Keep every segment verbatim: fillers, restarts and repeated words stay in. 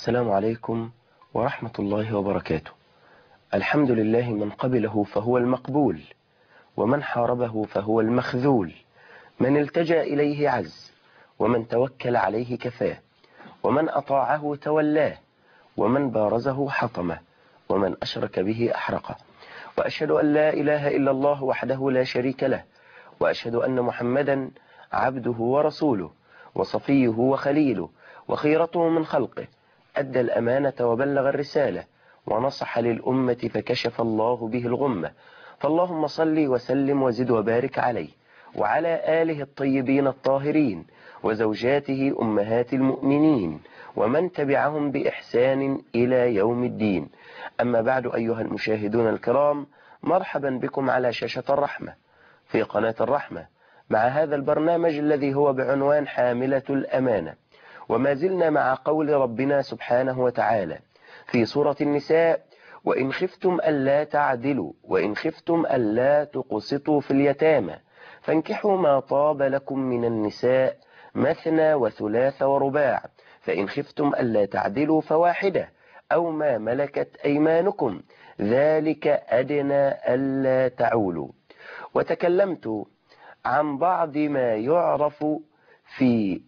السلام عليكم ورحمة الله وبركاته. الحمد لله من قبله فهو المقبول، ومن حاربه فهو المخذول، من التجأ إليه عز، ومن توكل عليه كفاه، ومن أطاعه تولاه، ومن بارزه حطمه، ومن أشرك به أحرقه. وأشهد أن لا إله إلا الله وحده لا شريك له، وأشهد أن محمدا عبده ورسوله وصفيه وخليله وخيرته من خلقه، أدى الأمانة وبلغ الرسالة ونصح للأمة فكشف الله به الغمة. فاللهم صل وسلم وزد وبارك عليه وعلى آله الطيبين الطاهرين وزوجاته أمهات المؤمنين ومن تبعهم بإحسان إلى يوم الدين. أما بعد، أيها المشاهدون الكرام، مرحبا بكم على شاشة الرحمة في قناة الرحمة مع هذا البرنامج الذي هو بعنوان حاملة الأمانة. وما زلنا مع قول ربنا سبحانه وتعالى في سورة النساء: وإن خفتم ألا تعدلوا وإن خفتم ألا تقسطوا في اليتامى فانكحوا ما طاب لكم من النساء مثنى وثلاث ورباع فإن خفتم ألا تعدلوا فواحدة أو ما ملكت أيمانكم ذلك أدنى ألا تعولوا. وتكلمت عن بعض ما يعرف في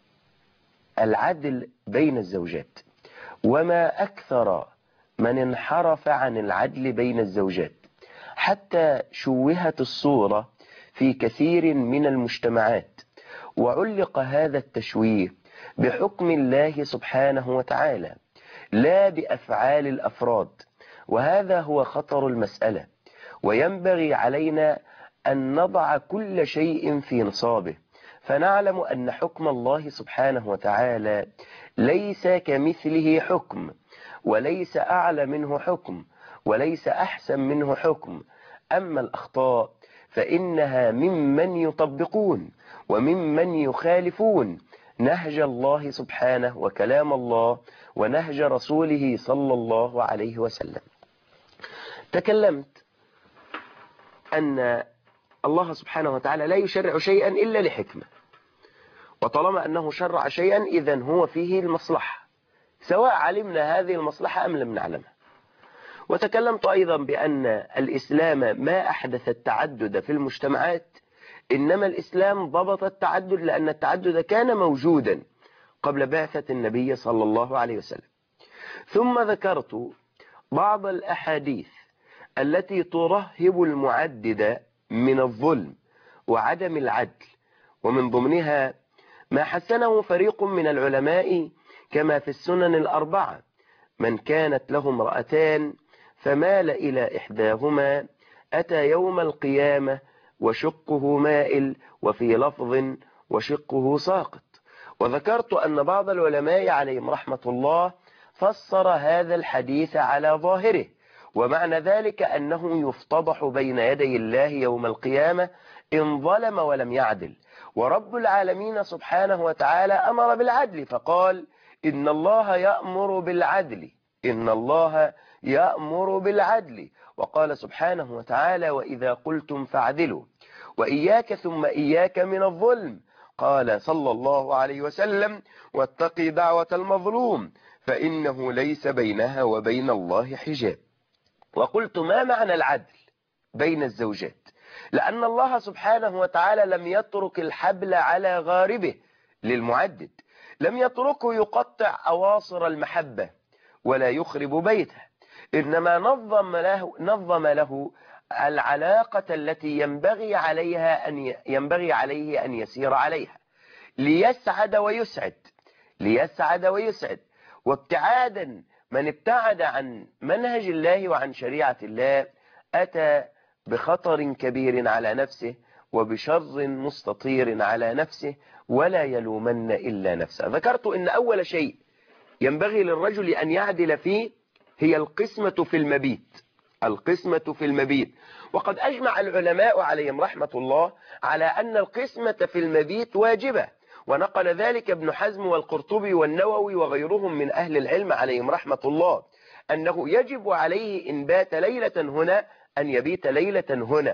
العدل بين الزوجات، وما أكثر من انحرف عن العدل بين الزوجات، حتى شوهت الصورة في كثير من المجتمعات، وعلق هذا التشويه بحكم الله سبحانه وتعالى لا بأفعال الأفراد. وهذا هو خطر المسألة، وينبغي علينا أن نضع كل شيء في نصابه، فنعلم أن حكم الله سبحانه وتعالى ليس كمثله حكم، وليس أعلى منه حكم، وليس أحسن منه حكم. أما الأخطاء فإنها ممن يطبقون وممن يخالفون نهج الله سبحانه وكلام الله ونهج رسوله صلى الله عليه وسلم. تكلمت أن الله سبحانه وتعالى لا يشرع شيئا إلا لحكمة، وطالما أنه شرع شيئا إذن هو فيه المصلحة، سواء علمنا هذه المصلحة أم لم نعلمها. وتكلمت أيضا بأن الإسلام ما أحدث التعدد في المجتمعات، إنما الإسلام ضبط التعدد لأن التعدد كان موجودا قبل بعثة النبي صلى الله عليه وسلم. ثم ذكرت بعض الأحاديث التي ترهب المعدد من الظلم وعدم العدل، ومن ضمنها ما حسنه فريق من العلماء كما في السنن الأربعة: من كانت له امرأتان فمال إلى إحداهما أتى يوم القيامة وشقه مائل، وفي لفظ وشقه ساقط. وذكرت أن بعض العلماء عليهم رحمة الله فسر هذا الحديث على ظاهره، ومعنى ذلك أنه يفتضح بين يدي الله يوم القيامة إن ظلم ولم يعدل. ورب العالمين سبحانه وتعالى أمر بالعدل فقال: إن الله يأمر بالعدل إن الله يأمر بالعدل. وقال سبحانه وتعالى: وإذا قلتم فاعدلوا وإياك ثم إياك من الظلم. قال صلى الله عليه وسلم: واتقي دعوة المظلوم فإنه ليس بينها وبين الله حجاب. وقلت: ما معنى العدل بين الزوجات؟ لأن الله سبحانه وتعالى لم يترك الحبل على غاربه للمعدد، لم يتركه يقطع أواصر المحبة ولا يخرب بيته، إنما نظم له, نظم له العلاقة التي ينبغي عليها أن ينبغي عليه أن يسير عليها ليسعد ويسعد ليسعد ويسعد. وابتعادا من ابتعد عن منهج الله وعن شريعة الله أتى بخطر كبير على نفسه وبشر مستطير على نفسه، ولا يلومن إلا نفسه. ذكرت إن أول شيء ينبغي للرجل أن يعدل فيه هي القسمة في المبيت القسمة في المبيت وقد أجمع العلماء عليهم رحمة الله على أن القسمة في المبيت واجبة، ونقل ذلك ابن حزم والقرطبي والنووي وغيرهم من أهل العلم عليهم رحمة الله، أنه يجب عليه إن بات ليلة هنا أن يبيت ليلة هنا،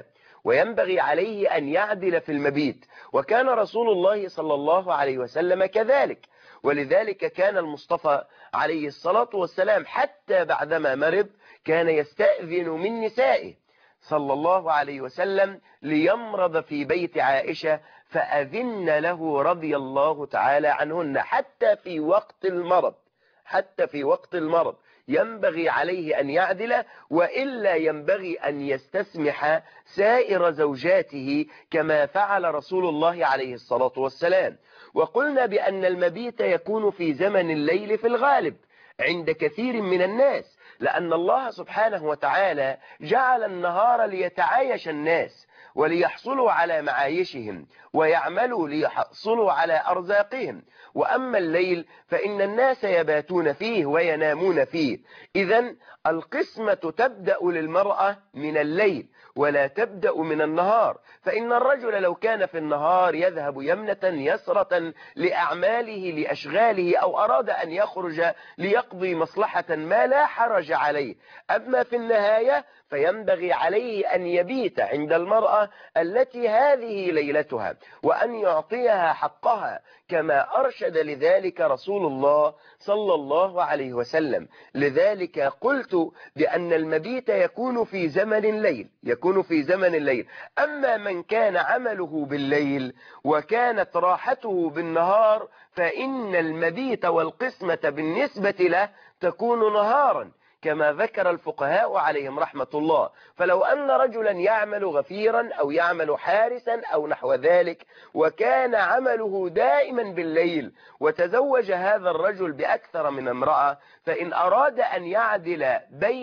وينبغي عليه أن يعدل في المبيت، وكان رسول الله صلى الله عليه وسلم كذلك. ولذلك كان المصطفى عليه الصلاة والسلام حتى بعدما مرض كان يستأذن من نسائه صلى الله عليه وسلم ليمرض في بيت عائشة، فأذن له رضي الله تعالى عنهن حتى في وقت المرض. حتى في وقت المرض ينبغي عليه أن يعدل، وإلا ينبغي أن يستسمح سائر زوجاته كما فعل رسول الله عليه الصلاة والسلام. وقلنا بأن المبيت يكون في زمن الليل في الغالب عند كثير من الناس، لأن الله سبحانه وتعالى جعل النهار ليتعايش الناس وليحصلوا على معايشهم ويعملوا ليحصلوا على أرزاقهم، وأما الليل فإن الناس يباتون فيه وينامون فيه. إذن القسمة تبدأ للمرأة من الليل ولا تبدأ من النهار، فإن الرجل لو كان في النهار يذهب يمنة يسرة لأعماله لأشغاله أو أراد أن يخرج ليقضي مصلحة ما لا حرج عليه، أما في النهاية فينبغي عليه أن يبيت عند المرأة التي هذه ليلتها وأن يعطيها حقها كما أرشد لذلك رسول الله صلى الله عليه وسلم. لذلك قلت بأن المبيت يكون في زمن الليل يكون في زمن الليل أما من كان عمله بالليل وكانت راحته بالنهار فإن المبيت والقسمة بالنسبة له تكون نهارا كما ذكر الفقهاء عليهم رحمة الله. فلو أن رجلا يعمل غفيرا أو يعمل حارسا أو نحو ذلك وكان عمله دائما بالليل وتزوج هذا الرجل بأكثر من امرأة، فإن أراد أن يعدل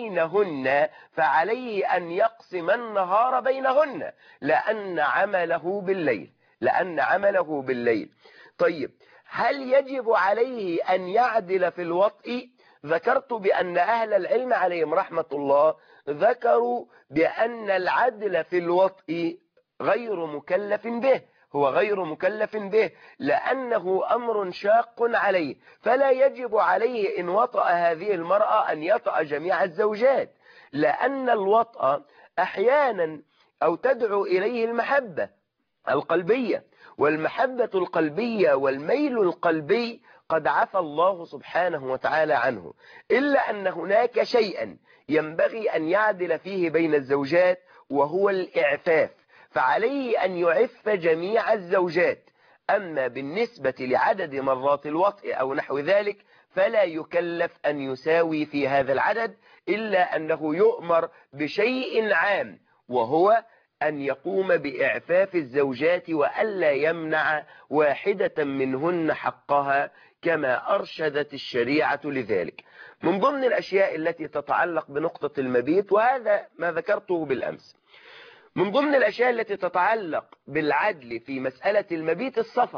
بينهن فعليه أن يقسم النهار بينهن لأن عمله بالليل لأن عمله بالليل. طيب، هل يجب عليه أن يعدل في الوطء؟ ذكرت بأن أهل العلم عليهم رحمة الله ذكروا بأن العدل في الوطء غير مكلف به هو غير مكلف به لأنه أمر شاق عليه، فلا يجب عليه إن وطأ هذه المرأة أن يطأ جميع الزوجات، لأن الوطأ أحيانا أو تدعو إليه المحبة القلبية، والمحبة القلبية والميل القلبي قد عفى الله سبحانه وتعالى عنه، إلا أن هناك شيئا ينبغي أن يعدل فيه بين الزوجات وهو الإعفاف، فعليه أن يعف جميع الزوجات. أما بالنسبة لعدد مرات الوطء أو نحو ذلك فلا يكلف أن يساوي في هذا العدد، إلا أنه يؤمر بشيء عام وهو أن يقوم بإعفاف الزوجات وألا يمنع واحدة منهن حقها كما أرشدت الشريعة لذلك. من ضمن الأشياء التي تتعلق بنقطة المبيت، وهذا ما ذكرته بالأمس، من ضمن الأشياء التي تتعلق بالعدل في مسألة المبيت السفر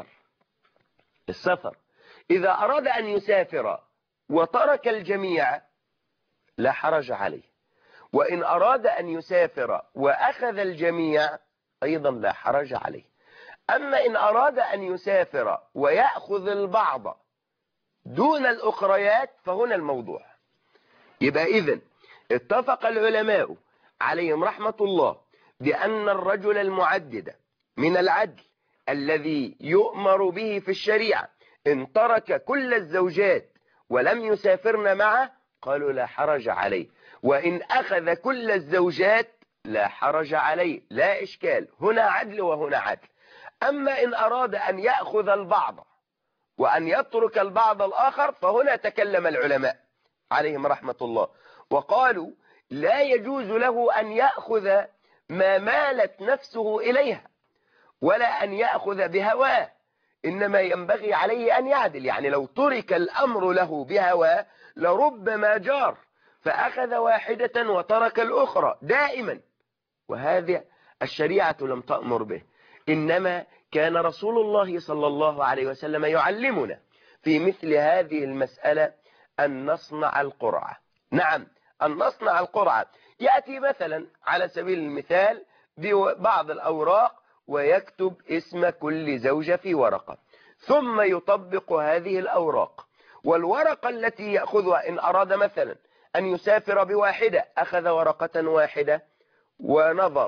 السفر إذا أراد أن يسافر وترك الجميع لا حرج عليه، وإن أراد أن يسافر وأخذ الجميع أيضا لا حرج عليه. أما إن أراد أن يسافر ويأخذ البعض دون الأخريات فهنا الموضوع. يبقى إذن اتفق العلماء عليهم رحمة الله بأن الرجل المعدد من العدل الذي يؤمر به في الشريعة إن ترك كل الزوجات ولم يسافرن معه قالوا لا حرج عليه، وإن أخذ كل الزوجات لا حرج عليه، لا إشكال، هنا عدل وهنا عدل. أما إن أراد أن يأخذ البعض وأن يترك البعض الآخر فهنا تكلم العلماء عليهم رحمة الله وقالوا لا يجوز له أن يأخذ ما مالت نفسه إليها ولا أن يأخذ بهواه، إنما ينبغي عليه أن يعدل. يعني لو ترك الأمر له بهواه لربما جار فأخذ واحدة وترك الأخرى دائما، وهذا الشريعة لم تأمر به، إنما كان رسول الله صلى الله عليه وسلم يعلمنا في مثل هذه المسألة أن نصنع القرعة. نعم، أن نصنع القرعة، يأتي مثلا على سبيل المثال ببعض الأوراق ويكتب اسم كل زوجة في ورقة، ثم يطبق هذه الأوراق، والورقة التي يأخذها إن أراد مثلا أن يسافر بواحدة أخذ ورقة واحدة ونظر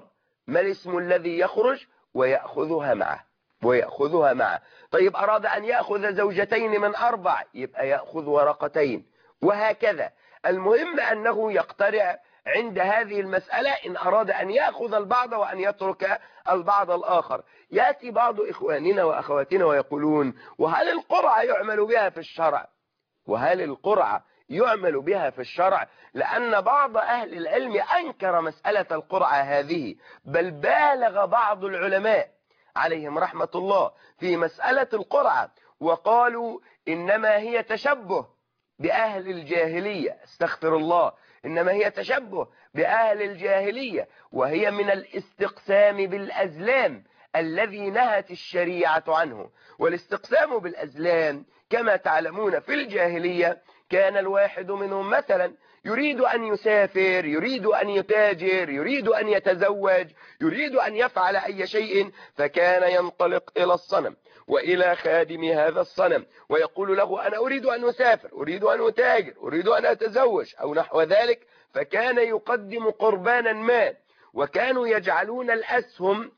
ما الاسم الذي يخرج ويأخذها معه ويأخذها معه. طيب أراد أن يأخذ زوجتين من أربع يبقى يأخذ ورقتين، وهكذا. المهم أنه يقترع عند هذه المسألة إن أراد أن يأخذ البعض وأن يترك البعض الآخر. يأتي بعض إخواننا وأخواتنا ويقولون: وهل القرعة يعمل بها في الشرع؟ وهل القرعة يعمل بها في الشرع؟ لأن بعض أهل العلم أنكر مسألة القرعة هذه، بل بالغ بعض العلماء عليهم رحمة الله في مسألة القرعة، وقالوا إنما هي تشبه بأهل الجاهلية، استغفر الله، إنما هي تشبه بأهل الجاهلية، وهي من الاستقسام بالأزلام الذي نهت الشريعة عنه. والاستقسام بالأزلام كما تعلمون في الجاهلية كان الواحد منهم مثلا يريد أن يسافر، يريد أن يتاجر، يريد أن يتزوج، يريد أن يفعل أي شيء، فكان ينطلق إلى الصنم وإلى خادم هذا الصنم ويقول له: أنا أريد أن أسافر، أريد أن أتاجر، أريد أن أتزوج أو نحو ذلك. فكان يقدم قربانا ما، وكانوا يجعلون الأسهم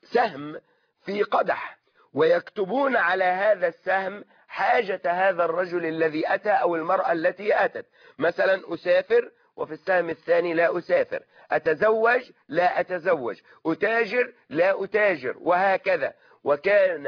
سهم في قدح ويكتبون على هذا السهم حاجة هذا الرجل الذي أتى أو المرأة التي أتت، مثلا أسافر، وفي السهم الثاني لا أسافر، أتزوج لا أتزوج، أتاجر لا أتاجر، وهكذا. وكان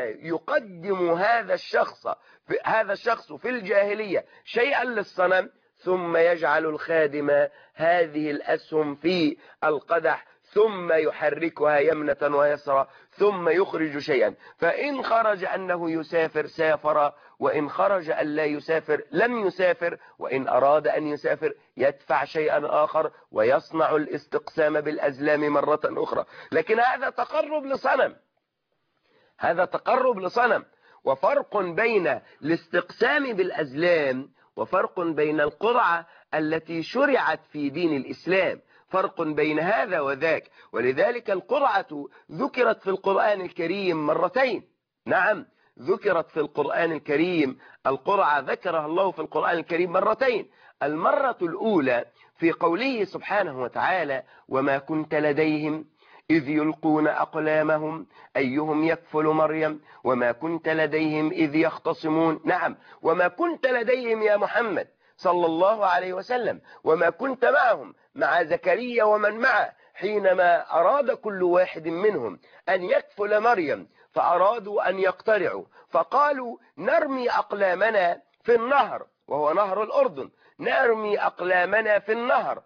يقدم هذا الشخص في هذا الشخص في الجاهلية شيئا للصنم، ثم يجعل الخادم هذه الأسهم في القدح، ثم يحركها يمنة ويسرى، ثم يخرج شيئا، فإن خرج أنه يسافر سافر، وإن خرج أن لا يسافر لم يسافر، وإن أراد أن يسافر يدفع شيئا آخر ويصنع الاستقسام بالأزلام مرة أخرى. لكن هذا تقرب لصنم، هذا تقرب لصنم. وفرق بين الاستقسام بالأزلام وفرق بين القرعة التي شرعت في دين الإسلام، فرق بين هذا وذاك. ولذلك القرعة ذكرت في القرآن الكريم مرتين. نعم، ذكرت في القرآن الكريم، القرعة ذكرها الله في القرآن الكريم مرتين. المرة الأولى في قوله سبحانه وتعالى: وما كنت لديهم إذ يلقون أقلامهم أيهم يكفل مريم وما كنت لديهم إذ يختصمون. نعم، وما كنت لديهم يا محمد صلى الله عليه وسلم، وما كنت معهم، مع زكريا ومن معه، حينما أراد كل واحد منهم أن يكفل مريم، فأرادوا أن يقترعوا، فقالوا: نرمي أقلامنا في النهر، وهو نهر الأردن، نرمي أقلامنا في النهر،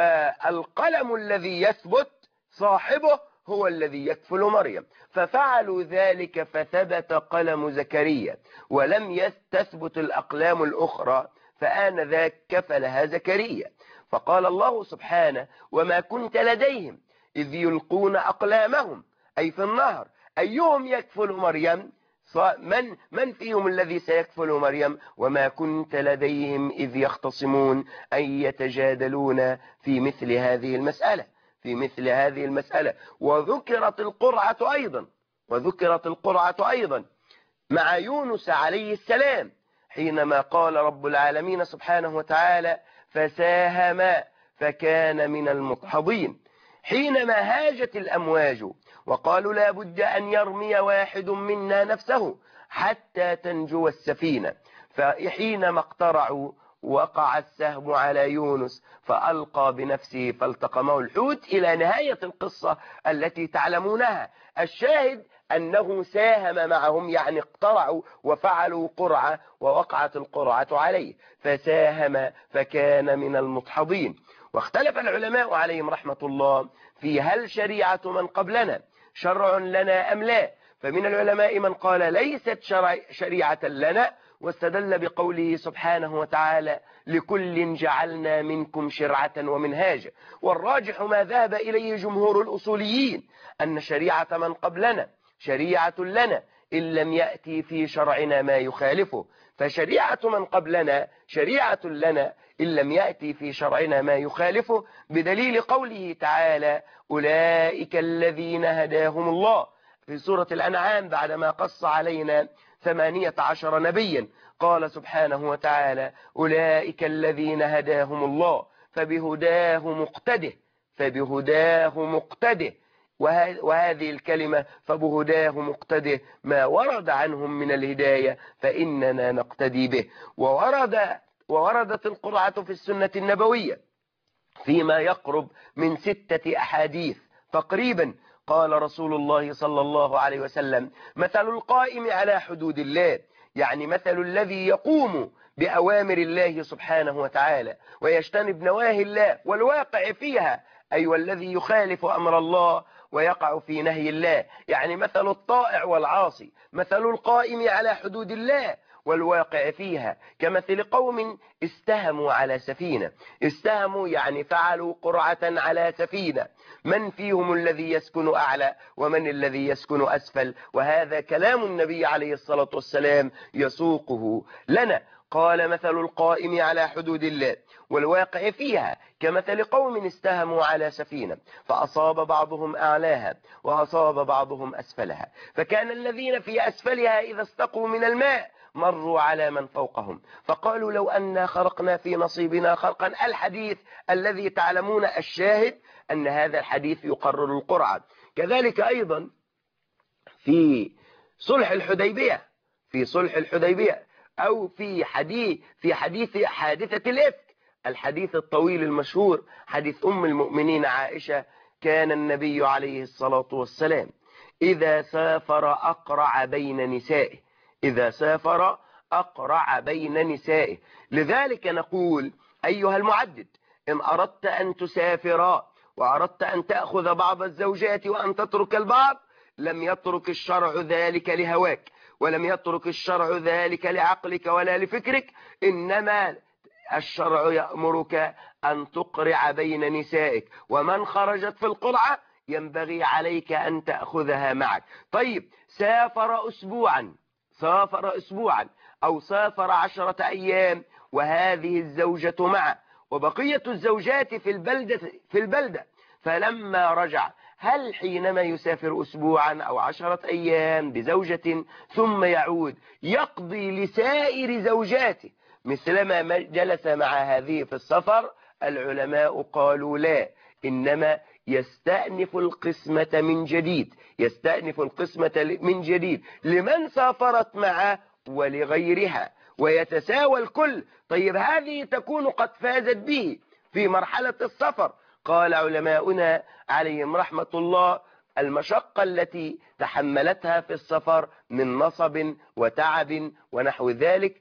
فالقلم الذي يثبت صاحبه هو الذي يكفل مريم. ففعلوا ذلك فثبت قلم زكريا ولم تثبت الأقلام الأخرى، فآنذاك كفلها زكريا. فقال الله سبحانه: وما كنت لديهم إذ يلقون أقلامهم، أي في النهر، أيهم يكفل مريم، من من فيهم الذي سيكفل مريم، وما كنت لديهم إذ يختصمون، أي يتجادلون في مثل هذه المسألة في مثل هذه المسألة. وذكرت القرعة أيضا وذكرت القرعة أيضا مع يونس عليه السلام، حينما قال رب العالمين سبحانه وتعالى: فساهم فكان من المدحضين. حينما هاجت الأمواج وقالوا لا بد أن يرمي واحد منا نفسه حتى تنجو السفينة، فحينما اقترعوا وقع السهم على يونس فألقى بنفسه فالتقمه الحوت، إلى نهاية القصة التي تعلمونها. الشاهد أنه ساهم معهم، يعني اقترعوا وفعلوا قرعة ووقعت القرعة عليه، فساهم فكان من المدحضين. واختلف العلماء عليهم رحمة الله في هل شريعة من قبلنا شرع لنا أم لا. فمن العلماء من قال ليست شرع شريعة لنا، واستدل بقوله سبحانه وتعالى: لكل جعلنا منكم شرعة ومنهاجا. والراجح ما ذهب إليه جمهور الأصوليين أن شريعة من قبلنا شريعة لنا إن لم يأتي في شرعنا ما يخالفه، فشريعة من قبلنا شريعة لنا إن لم يأتي في شرعنا ما يخالفه، بدليل قوله تعالى: أولئك الذين هداهم الله، في سورة الأنعام بعدما قص علينا ثمانية عشر نبيا، قال سبحانه وتعالى: أولئك الذين هداهم الله فبهداه مقتده فبهداه مقتده. وهذه الكلمة فبهداه مقتده، ما ورد عنهم من الهداية فإننا نقتدي به. وورد ووردت القرعة في السنة النبوية فيما يقرب من ستة أحاديث تقريبا. قال رسول الله صلى الله عليه وسلم: مثل القائم على حدود الله، يعني مثل الذي يقوم بأوامر الله سبحانه وتعالى ويجتنب نواهي الله والواقع فيها، أي والذي يخالف أمر الله ويقع في نهي الله، يعني مثل الطائع والعاصي، مثل القائم على حدود الله والواقع فيها كمثل قوم استهموا على سفينة. استهموا يعني فعلوا قرعة على سفينة، من فيهم الذي يسكن أعلى ومن الذي يسكن أسفل، وهذا كلام النبي عليه الصلاة والسلام يسوقه لنا. قال: مثل القائم على حدود الله والواقع فيها كمثل قوم استهموا على سفينة فأصاب بعضهم أعلاها وأصاب بعضهم أسفلها، فكان الذين في أسفلها إذا استقوا من الماء مروا على من فوقهم فقالوا: لو أننا خرقنا في نصيبنا خرقا. الحديث الذي تعلمون الشاهد أن هذا الحديث يقرر القرعة. كذلك أيضا في صلح الحديبية في صلح الحديبية أو في حديث في حديث حادثة الإفك، الحديث الطويل المشهور، حديث أم المؤمنين عائشة: كان النبي عليه الصلاة والسلام إذا سافر أقرع بين نسائه إذا سافر أقرع بين نسائه. لذلك نقول أيها المعدد: إن أردت أن تسافر وأردت أن تأخذ بعض الزوجات وأن تترك البعض، لم يترك الشرع ذلك لهواك، ولم يترك الشرع ذلك لعقلك ولا لفكرك، إنما الشرع يأمرك أن تقرع بين نسائك، ومن خرجت في القرعة ينبغي عليك أن تأخذها معك. طيب، سافر أسبوعا سافر أسبوعا أو سافر عشرة أيام وهذه الزوجة معه وبقية الزوجات في البلدة في البلدة فلما رجع، هل حينما يسافر أسبوعا أو عشرة أيام بزوجة ثم يعود يقضي لسائر زوجاته مثلما جلس مع هذه في السفر؟ العلماء قالوا لا، إنما يستأنف القسمة من جديد يستأنف القسمة من جديد لمن سافرت معه ولغيرها ويتساوى الكل. طيب، هذه تكون قد فازت به في مرحلة السفر. قال علماؤنا عليهم رحمة الله: المشقة التي تحملتها في السفر من نصب وتعب ونحو ذلك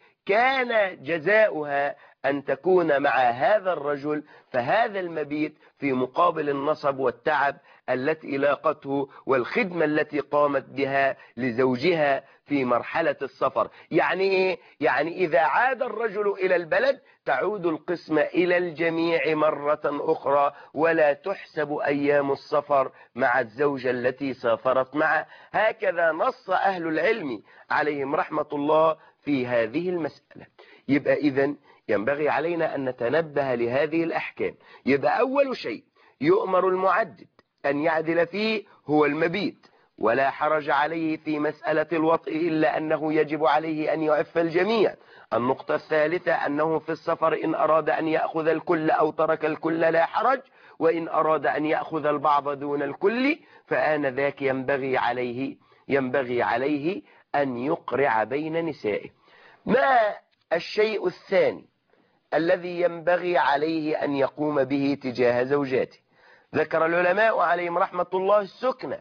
كان جزاؤها أن تكون مع هذا الرجل، فهذا المبيت في مقابل النصب والتعب التي لاقته والخدمة التي قامت بها لزوجها في مرحلة السفر. يعني إيه؟ يعني إذا عاد الرجل إلى البلد تعود القسمة إلى الجميع مرة أخرى، ولا تحسب أيام السفر مع الزوجة التي سافرت معه. هكذا نص أهل العلم عليهم رحمة الله في هذه المسألة. يبقى إذن ينبغي علينا أن نتنبه لهذه الأحكام. يبقى أول شيء يؤمر المعدد أن يعدل فيه هو المبيت، ولا حرج عليه في مسألة الوطء إلا أنه يجب عليه أن يعف الجميع. النقطة الثالثة أنه في السفر إن أراد أن يأخذ الكل أو ترك الكل لا حرج، وإن أراد أن يأخذ البعض دون الكل فآنذاك ينبغي عليه ينبغي عليه أن يقرع بين نسائه. ما الشيء الثاني الذي ينبغي عليه أن يقوم به تجاه زوجاته؟ ذكر العلماء عليهم رحمة الله السكنة.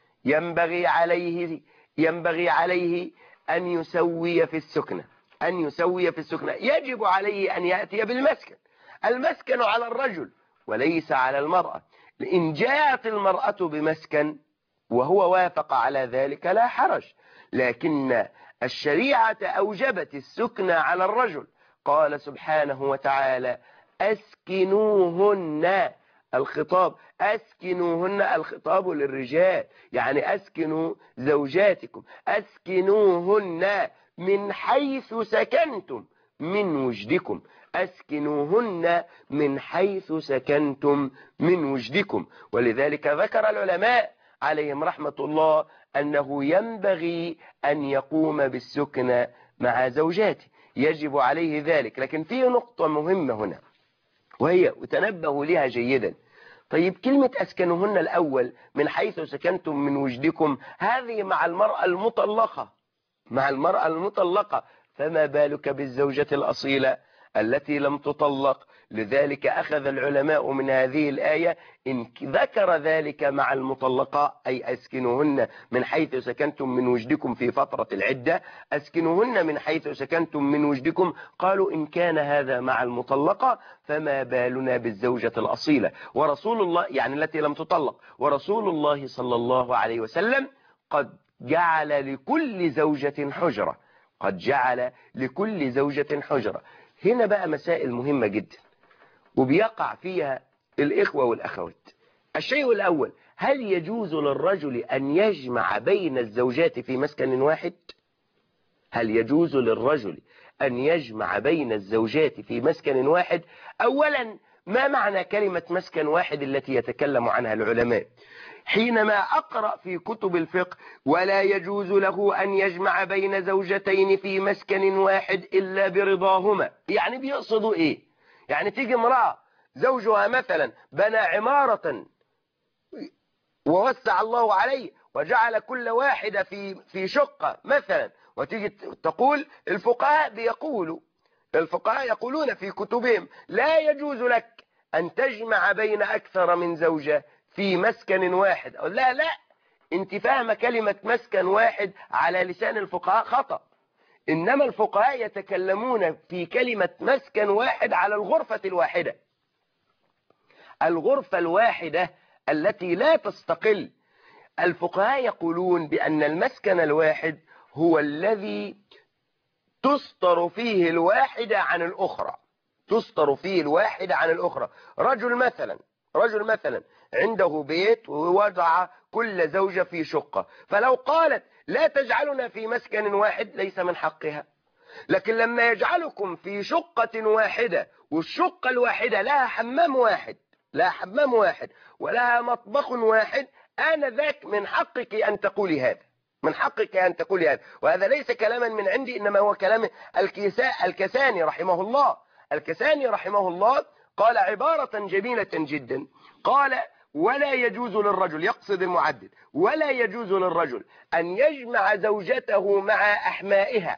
ينبغي عليه ينبغي عليه أن يسوي في السكنة أن يسوي في السكنة يجب عليه أن يأتي بالمسكن. المسكن على الرجل وليس على المرأة. إن جاءت المرأة بمسكن وهو وافق على ذلك لا حرج، لكن الشريعة أوجبت السكن على الرجل. قال سبحانه وتعالى: أسكنوهن. الخطاب أسكنوهن الخطاب للرجال، يعني أسكنوا زوجاتكم، أسكنوهن من حيث سكنتم من وجدكم أسكنوهن من حيث سكنتم من وجدكم. ولذلك ذكر العلماء عليهم رحمة الله أنه ينبغي أن يقوم بالسكن مع زوجاته، يجب عليه ذلك. لكن في نقطة مهمة هنا وهي وتنبهوا لها جيدا. طيب كلمة أسكنهن الأول من حيث سكنتم من وجدكم، هذه مع المرأة المطلقة، مع المرأة المطلقة، فما بالك بالزوجة الأصيلة التي لم تطلق؟ لذلك أخذ العلماء من هذه الآية إن ذكر ذلك مع المطلقة، أي أسكنوهن من حيث سكنتم من وجدكم في فترة العدة، أسكنوهن من حيث سكنتم من وجدكم، قالوا إن كان هذا مع المطلقة فما بالنا بالزوجة الأصيلة ورسول الله، يعني التي لم تطلق، ورسول الله صلى الله عليه وسلم قد جعل لكل زوجة حجرة، قد جعل لكل زوجة حجرة. هنا بقى مسائل مهمة جدا وبيقع فيها الإخوة والأخوات. الشيء الأول، هل يجوز للرجل أن يجمع بين الزوجات في مسكن واحد؟ هل يجوز للرجل أن يجمع بين الزوجات في مسكن واحد؟ أولا، ما معنى كلمة مسكن واحد التي يتكلم عنها العلماء؟ حينما أقرأ في كتب الفقه ولا يجوز له أن يجمع بين زوجتين في مسكن واحد إلا برضاهما، يعني بيقصدوا إيه؟ يعني تيجي امرأة زوجها مثلا بنى عمارة ووسع الله عليه وجعل كل واحدة في في شقة مثلا، وتيجي تقول الفقهاء بيقولوا الفقهاء يقولون في كتبهم لا يجوز لك أن تجمع بين أكثر من زوجة في مسكن واحد. أو لا لا انت فاهمة كلمة مسكن واحد على لسان الفقهاء خطأ، إنما الفقهاء يتكلمون في كلمة مسكن واحد على الغرفة الواحدة، الغرفة الواحدة التي لا تستقل. الفقهاء يقولون بأن المسكن الواحد هو الذي تستر فيه الواحدة عن الأخرى، تستر فيه الواحدة عن الأخرى. رجل مثلا رجل مثلا عنده بيت ووضع كل زوجة في شقة، فلو قالت لا تجعلنا في مسكن واحد ليس من حقها، لكن لما يجعلكم في شقة واحدة والشقة الواحدة لها حمام واحد، لها حمام واحد ولها مطبخ واحد، آنذاك من حقك أن تقولي هذا، من حقك أن تقولي هذا. وهذا ليس كلاما من عندي، إنما هو كلام الكساني رحمه الله. الكساني رحمه الله قال عبارة جميلة جدا، قال ولا يجوز للرجل، يقصد المعدد، ولا يجوز للرجل أن يجمع زوجته مع أحمائها.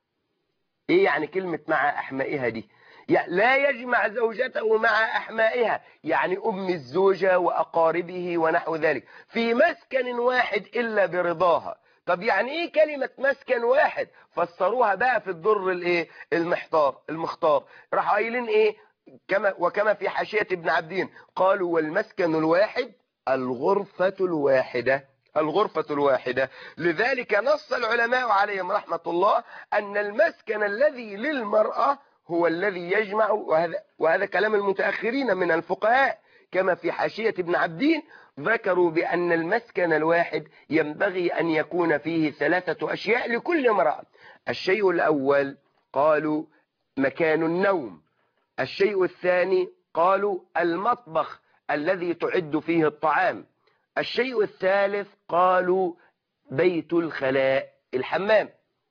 إيه يعني كلمة مع أحمائها دي؟ يعني لا يجمع زوجته مع أحمائها، يعني أم الزوجة وأقاربه ونحو ذلك في مسكن واحد إلا برضاها. طب يعني إيه كلمة مسكن واحد؟ فسروها بقى في الدر الإيه المحتار المختار، راح قايلين إيه كما وكما في حاشية ابن عبدين قالوا والمسكن الواحد الغرفة الواحدة، الغرفة الواحدة. لذلك نص العلماء عليهم رحمة الله أن المسكن الذي للمرأة هو الذي يجمع، وهذا, وهذا كلام المتأخرين من الفقهاء، كما في حاشية ابن عبدين ذكروا بأن المسكن الواحد ينبغي أن يكون فيه ثلاثة أشياء لكل امرأة. الشيء الأول قالوا مكان النوم، الشيء الثاني قالوا المطبخ الذي تعد فيه الطعام، الشيء الثالث قالوا بيت الخلاء الحمام.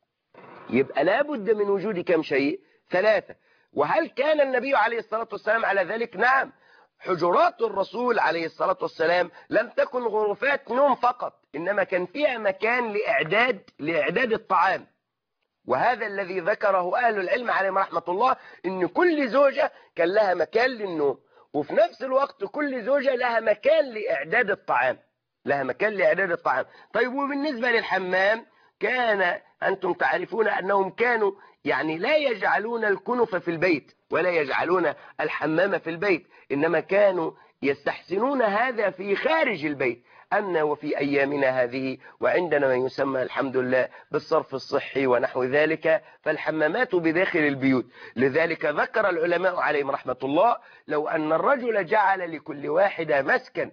يبقى لابد من وجود كم شيء؟ ثلاثة. وهل كان النبي عليه الصلاة والسلام على ذلك؟ نعم. حجرات الرسول عليه الصلاة والسلام لم تكن غرفات نوم فقط، إنما كان فيها مكان لإعداد لإعداد الطعام. وهذا الذي ذكره أهل العلم عليهم رحمة الله، إن كل زوجة كان لها مكان للنوم، وفي نفس الوقت كل زوجة لها مكان لإعداد الطعام، لها مكان لإعداد الطعام. طيب وبالنسبة للحمام، كان أنتم تعرفون أنهم كانوا يعني لا يجعلون الكنف في البيت ولا يجعلون الحمام في البيت، إنما كانوا يستحسنون هذا في خارج البيت. أما وفي أيامنا هذه وعندنا ما يسمى الحمد لله بالصرف الصحي ونحو ذلك، فالحمامات بداخل البيوت. لذلك ذكر العلماء عليهم رحمة الله لو أن الرجل جعل لكل واحدة مسكن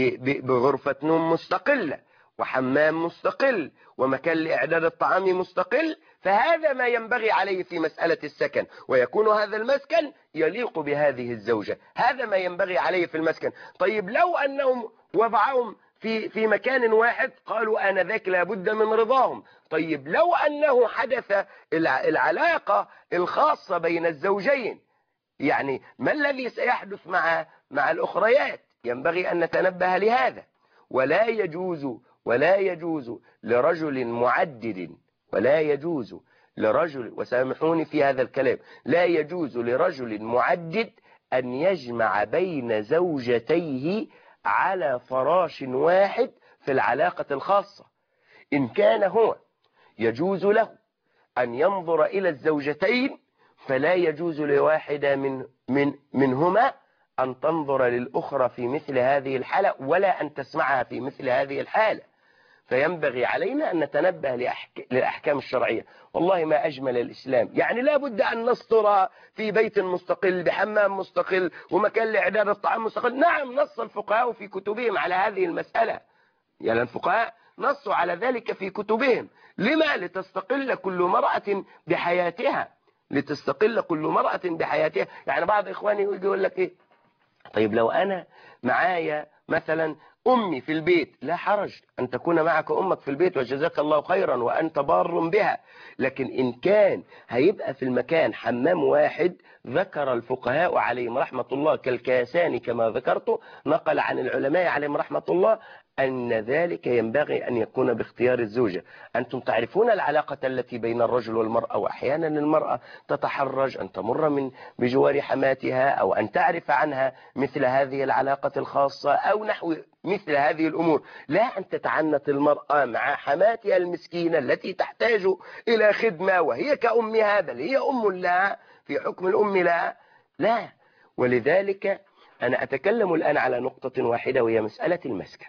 بغرفة نوم مستقلة وحمام مستقل ومكان لإعداد الطعام مستقل، فهذا ما ينبغي عليه في مسألة السكن، ويكون هذا المسكن يليق بهذه الزوجة، هذا ما ينبغي عليه في المسكن. طيب لو أنهم وضعهم في في مكان واحد، قالوا آنذاك لابد من رضاهم. طيب لو أنه حدث العلاقة الخاصة بين الزوجين، يعني ما الذي سيحدث مع مع الأخريات؟ ينبغي أن نتنبه لهذا. ولا يجوز ولا يجوز لرجل معدد ولا يجوز لرجل وسامحوني في هذا الكلام لا يجوز لرجل معدد أن يجمع بين زوجتيه على فراش واحد في العلاقة الخاصة. إن كان هو يجوز له أن ينظر إلى الزوجتين فلا يجوز لواحدة من من منهما أن تنظر للأخرى في مثل هذه الحالة ولا أن تسمعها في مثل هذه الحالة. فينبغي علينا أن نتنبه لأحك... للأحكام الشرعية. والله ما أجمل الإسلام، يعني لا بد أن نسطر في بيت مستقل بحمام مستقل ومكان لإعداد الطعام مستقل. نعم، نص الفقهاء في كتبهم على هذه المسألة، يعني الفقهاء نصوا على ذلك في كتبهم. لما؟ لتستقل كل مرأة بحياتها، لتستقل كل مرأة بحياتها. يعني بعض إخواني يجي يقول لك إيه، طيب لو أنا معايا مثلا أمي في البيت، لا حرج أن تكون معك أمك في البيت وجزاك الله خيرا وأنت بار بها. لكن إن كان هيبقى في المكان حمام واحد، ذكر الفقهاء عليهم رحمة الله كالكاساني كما ذكرت، نقل عن العلماء عليهم رحمة الله أن ذلك ينبغي أن يكون باختيار الزوجة. أنتم تعرفون العلاقة التي بين الرجل والمرأة، وأحيانا المرأة تتحرج أن تمر من بجوار حماتها أو أن تعرف عنها مثل هذه العلاقة الخاصة أو نحو مثل هذه الأمور. لا أن تتعنت المرأة مع حماتها المسكينة التي تحتاج إلى خدمة وهي كأمها، بل هي أم لها في حكم الأم لها. لا. ولذلك أنا أتكلم الآن على نقطة واحدة وهي مسألة المسكن.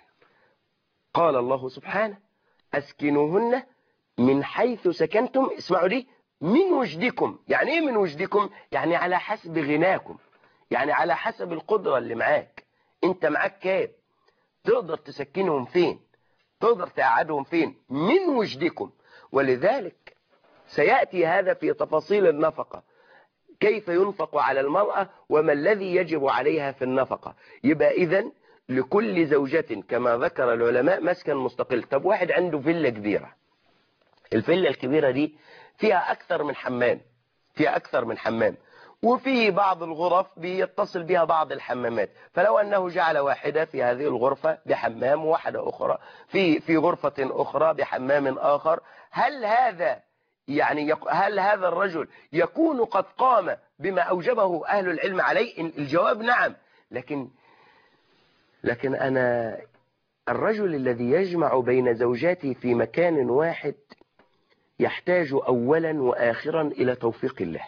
قال الله سبحانه أسكنوهن من حيث سكنتم، اسمعوا دي، من وجدكم. يعني ايه من وجدكم؟ يعني على حسب غناكم، يعني على حسب القدرة اللي معاك. انت معاك كام، تقدر تسكنهم فين، تقدر تقعدهم فين، من وجدكم. ولذلك سيأتي هذا في تفاصيل النفقة، كيف ينفق على المرأة وما الذي يجب عليها في النفقة. يبقى إذن لكل زوجة كما ذكر العلماء مسكن مستقل. طب واحد عنده فيلا كبيرة، الفيلا الكبيرة دي فيها أكثر من حمام، فيها أكثر من حمام، وفي بعض الغرف بيتصل بها بعض الحمامات. فلو أنه جعل واحدة في هذه الغرفة بحمام وواحدة أخرى في في غرفة أخرى بحمام آخر، هل هذا يعني هل هذا الرجل يكون قد قام بما أوجبه أهل العلم عليه؟ الجواب نعم. لكن لكن أنا الرجل الذي يجمع بين زوجاته في مكان واحد يحتاج أولا وآخرا إلى توفيق الله،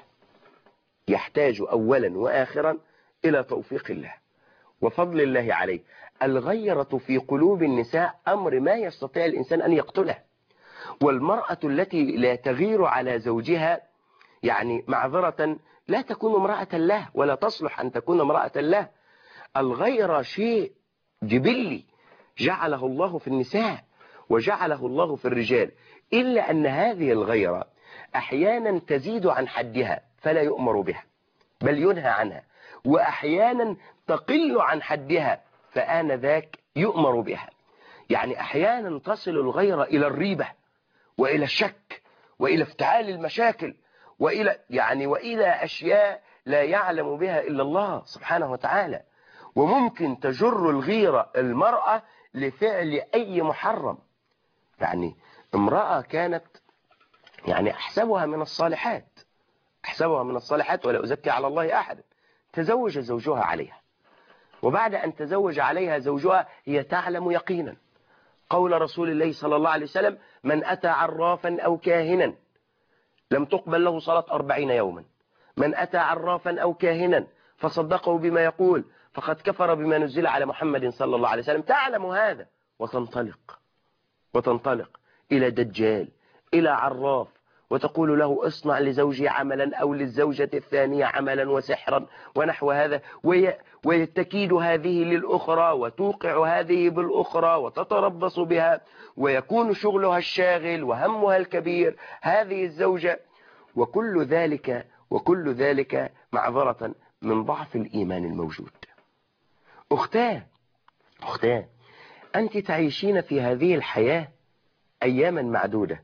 يحتاج أولا وآخرا إلى توفيق الله وفضل الله عليه. الغيرة في قلوب النساء أمر ما يستطيع الإنسان أن يقتله. والمرأة التي لا تغير على زوجها يعني معذرة لا تكون امرأة له ولا تصلح أن تكون امرأة له. الغيرة شيء جبلي جعله الله في النساء وجعله الله في الرجال، إلا أن هذه الغيرة أحيانا تزيد عن حدها فلا يؤمر بها بل ينهى عنها، وأحيانا تقل عن حدها فآنذاك يؤمر بها. يعني أحيانا تصل الغيرة إلى الريبة وإلى الشك وإلى افتعال المشاكل وإلى يعني وإلى أشياء لا يعلم بها إلا الله سبحانه وتعالى. وممكن تجر الغيرة المرأة لفعل أي محرم. يعني امرأة كانت يعني أحسبها من الصالحات، أحسبها من الصالحات ولا أزكي على الله أحد، تزوج زوجها عليها، وبعد أن تزوج عليها زوجها هي تعلم يقينا قول رسول الله صلى الله عليه وسلم من أتى عرافا أو كاهنا لم تقبل له صلاة أربعين يوما، من أتى عرافا أو كاهنا فصدقه بما يقول فقد كفر بما نزل على محمد صلى الله عليه وسلم. تعلم هذا وتنطلق وتنطلق إلى دجال إلى عراف وتقول له اصنع لزوجي عملا أو للزوجة الثانية عملا وسحرا ونحو هذا، ويتكيد هذه للأخرى وتوقع هذه بالأخرى وتتربص بها، ويكون شغلها الشاغل وهمها الكبير هذه الزوجة. وكل ذلك وكل ذلك معذرة من ضعف الإيمان الموجود. أختاه أختاه أنت تعيشين في هذه الحياة أياما معدودة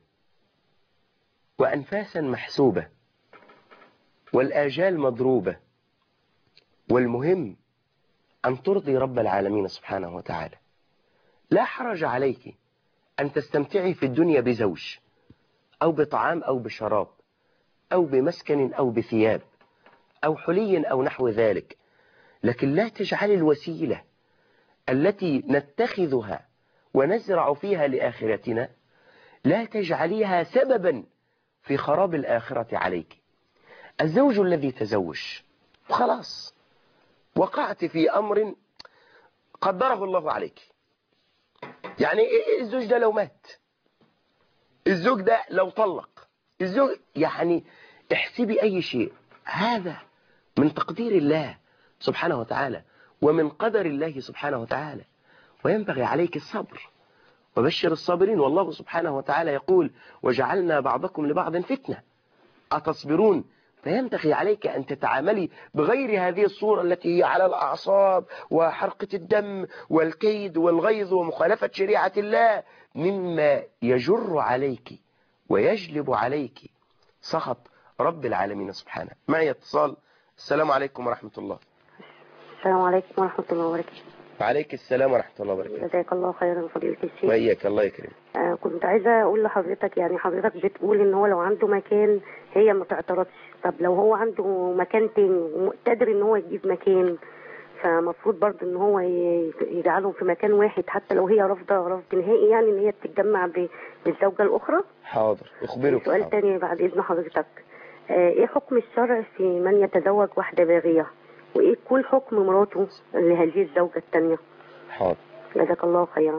وأنفاسا محسوبة والآجال مضروبة، والمهم أن ترضي رب العالمين سبحانه وتعالى. لا حرج عليك أن تستمتعي في الدنيا بزوج أو بطعام أو بشراب أو بمسكن أو بثياب أو حلي أو نحو ذلك، لكن لا تجعل الوسيلة التي نتخذها ونزرع فيها لآخرتنا لا تجعليها سببا في خراب الآخرة عليك. الزوج الذي تزوج خلاص وقعت في أمر قدره الله عليك، يعني الزوج ده لو مات، الزوج ده لو طلق، الزوج يعني احسبي أي شيء، هذا من تقدير الله سبحانه وتعالى ومن قدر الله سبحانه وتعالى، وينبغي عليك الصبر وبشر الصابرين. والله سبحانه وتعالى يقول وجعلنا بعضكم لبعض فتنة أتصبرون. فينبغي عليك أن تتعاملي بغير هذه الصورة التي هي على الأعصاب وحرقة الدم والكيد والغيظ ومخالفة شريعة الله، مما يجر عليك ويجلب عليك سخط رب العالمين سبحانه. معي اتصال. السلام عليكم ورحمة الله. السلام عليكم ورحمة الله وبركاته. وعليك السلام ورحمة الله وبركاته. جزاك الله خيرا فضيلة الشيخ. وإياك الله يكرمك. آه كنت عايزة أقول لحضرتك، يعني حضرتك بتقول إن هو لو عنده مكان هي ما تعترضش، طب لو هو عنده مكان تاني ومقتدر إن هو يجيب مكان، فمفروض برضه إن هو يجعلهم في مكان واحد حتى لو هي رافضة رفض نهائي، يعني إن هي تتجمع بالزوجة الأخرى. حاضر أخبرك. سؤال تاني بعد إذن حضرتك، آه إيه حكم الشرع في من يتزوج واحدة باغية؟ وإيه كل حكم مراته لهذه الزوجة الثانية؟ حاضر. جزاك الله خيرا.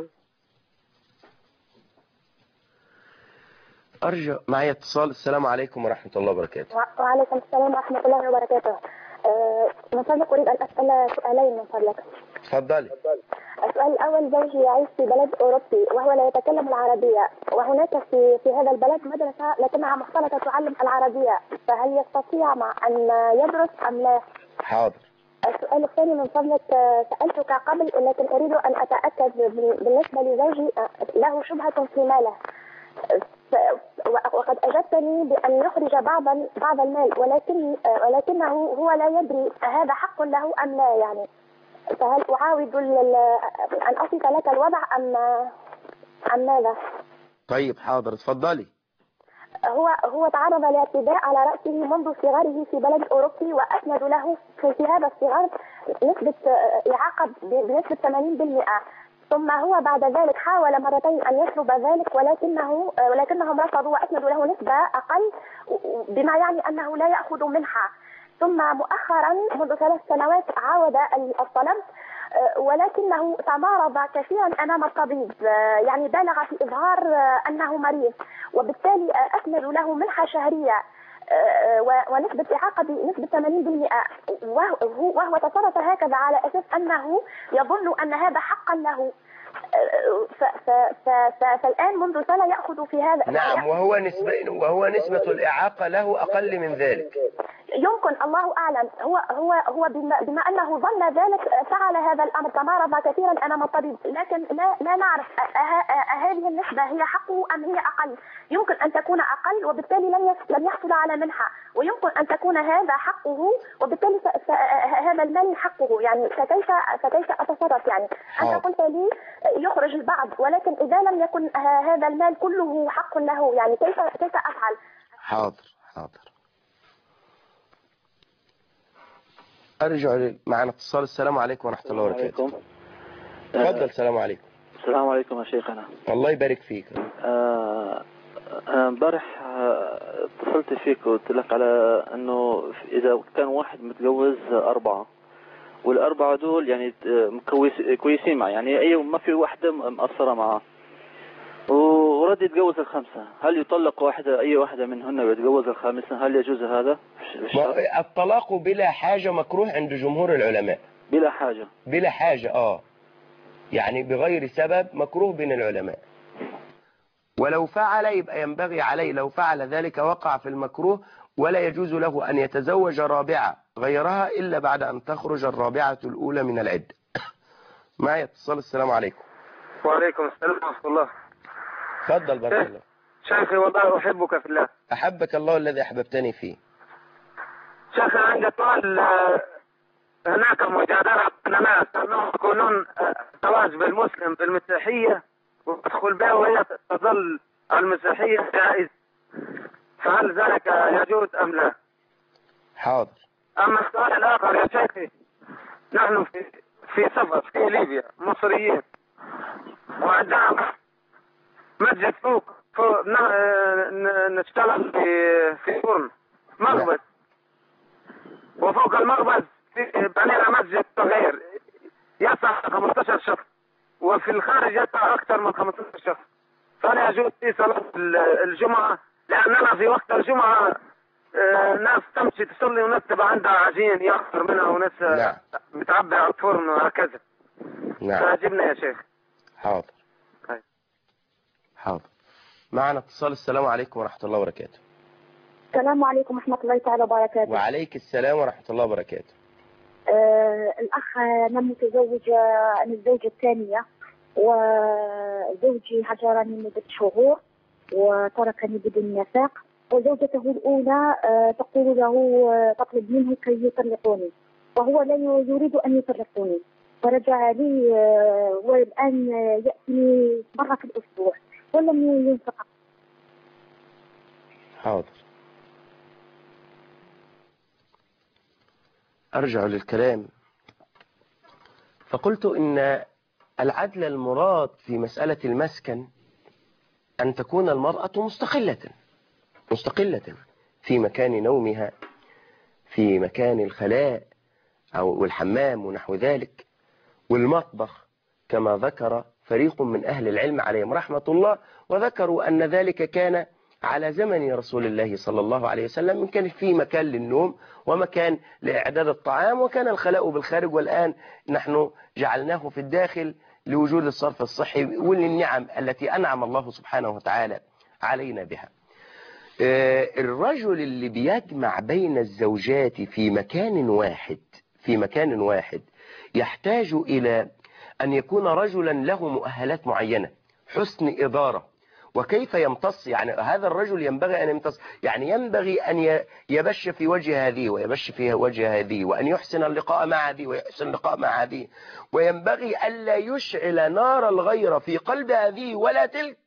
أرجو معي اتصال. السلام عليكم ورحمة الله وبركاته. وعليكم السلام ورحمة الله وبركاته. أه من فضلك أريد أن أسأل سؤالين من فضلك. تفضلي. السؤال الأول، زوجي يعيش في بلد أوروبي وهو لا يتكلم العربية، وهناك في في هذا البلد مدرسة لكنها مختلطة تعلم العربية، فهل يستطيع مع أن يدرس أم لا؟ حاضر. السؤال الثاني من فضلك، سألتك قبل لكن أريد أن أتأكد بالنسبة لزوجي له شبهة في ماله، وقد أجبتني بأن يخرج بعضا بعض المال، ولكن ولكنه هو لا يدري هذا حق له أم لا، يعني فهل أعاود أن أصف لك الوضع أم أم ماذا؟ طيب حاضر اتفضلي. هو هو تعرض لاعتداء على رأسه منذ صغره في بلد أوروبي، وأسند له في هذا الصغر نسبة إعاقة بنسبة ثمانين بالمئة، ثم هو بعد ذلك حاول مرتين أن يسلب ذلك ولكنه ولكنهم رفضوا وأسندوا له نسبة أقل، بما يعني أنه لا يأخذ منحة. ثم مؤخرا منذ ثلاث سنوات عاود الطلب، ولكنه تمارض كثيرا أمام الطبيب، يعني بالغ في إظهار أنه مريض، وبالتالي أسند له منحة شهرية ونسبة إعاقة بنسبة ثمانين بالمئة، وهو تصرف هكذا على أساس أنه يظن أن هذا حقا له. ف ف ف ف فالآن منذ سنة يأخذ في هذا. نعم، وهو نسبة وهو نسبة الإعاقة له أقل من ذلك. يمكن، الله أعلم. هو هو هو بما, بما أنه ظن ذلك فعل هذا الأمر، تمارض كثيرا أمام الطبيب، لكن لا لا نعرف هذه النسبة هي حقه أم هي أقل. يمكن أن تكون أقل وبالتالي لم لم يحصل على منحة، ويمكن أن تكون هذا حقه وبالتالي هذا المال حقه، يعني فكيف فكيف أتصرف؟ يعني أنت قلت لي يخرج البعض، ولكن إذا لم يكن هذا المال كله حق له، يعني كيف كيف أفعل؟ حاضر حاضر. أرجع معنا اتصال. السلام عليكم ورحمة الله وبركاته. تفضل. السلام عليكم. السلام عليكم يا شيخنا. الله يبارك فيك. آه أنا امبارح اتصلت فيك وقلت لك على أنه إذا كان واحد متجوز أربعة والأربعة دول يعني كويسين معه، يعني أي ما في واحدة مقصرة معه ورد يتجوز الخمسة، هل يطلق واحدة أي واحدة منهن ويتجوز الخامسة؟ هل يجوز هذا؟ الطلاق بلا حاجة مكروه عند جمهور العلماء. بلا حاجة. بلا حاجة اه يعني بغير سبب مكروه بين العلماء، ولو فعل يبقى ينبغي عليه، لو فعل ذلك وقع في المكروه، ولا يجوز له أن يتزوج رابعة غيرها إلا بعد أن تخرج الرابعة الأولى من العدة. معي اتصال. السلام عليكم. وعليكم السلام ورحمة الله. تفضل. بارك الله. شيخي والله أحبك في الله. أحبك الله الذي أحببتني فيه. شيخي عندي سؤال، هناك مجادلة بين ناس أنهم يكونون زواج بالمسلم بالمسيحية وتدخل بها وهي تظل المسيحية جائز، فهل ذلك يجوز أم لا؟ حاضر. أما السؤال الآخر يا شيخي، نحن في في سفر في ليبيا مصريين، وعندنا مسجد فوق, فوق نشتغل في في فرن مخبز، وفوق المخبز بنينا مسجد صغير يسع خمسة عشر شخص، وفي الخارج يسع أكثر من خمسة عشر شخص. فلا يجوز في صلاة الجمعة، لأننا في وقت الجمعة ناس تمشي تصلي وناس تبقى عندها عجين يأخر منها وناس نعم. بتعبي على الفرن وهكذا. نعم. فأجبنا يا شيخ. حاضر. هاي. حاضر. معنا اتصال. السلام عليكم ورحمة الله وبركاته. السلام عليكم ورحمة الله تعالى وبركاته. وعليك السلام ورحمة الله وبركاته. آه الأخ، أنا متزوجة، أنا الزوجة الثانية، وزوجي هجرني مدة شهور وتركني بدون نفاق، وزوجته الأولى آه تقول له آه تطلب منه كي يطلقوني، وهو لا يريد أن يطلقوني، فرجع لي آه والآن يأتي مرة في الأسبوع ولم ينفق. حاضر. أرجع للكلام، فقلت إن العدل المراد في مسألة المسكن أن تكون المرأة مستقلة مستقلة في مكان نومها، في مكان الخلاء أو الحمام ونحو ذلك، والمطبخ كما ذكر فريق من أهل العلم عليهم رحمة الله، وذكروا أن ذلك كان على زمن رسول الله صلى الله عليه وسلم، من كان في مكان للنوم ومكان لإعداد الطعام، وكان الخلاء بالخارج، والآن نحن جعلناه في الداخل لوجود الصرف الصحي وللنعم التي أنعم الله سبحانه وتعالى علينا بها. الرجل اللي بيجمع بين الزوجات في مكان واحد في مكان واحد يحتاج إلى أن يكون رجلا له مؤهلات معينة، حسن إدارة، وكيف يمتص. يعني هذا الرجل ينبغي أن يمتص، يعني ينبغي أن يبش في وجه هذه ويبش في وجه هذه، وأن يحسن اللقاء مع هذه ويحسن اللقاء مع هذه، وينبغي ألا يشعل نار الغيرة في قلب هذه ولا تلك.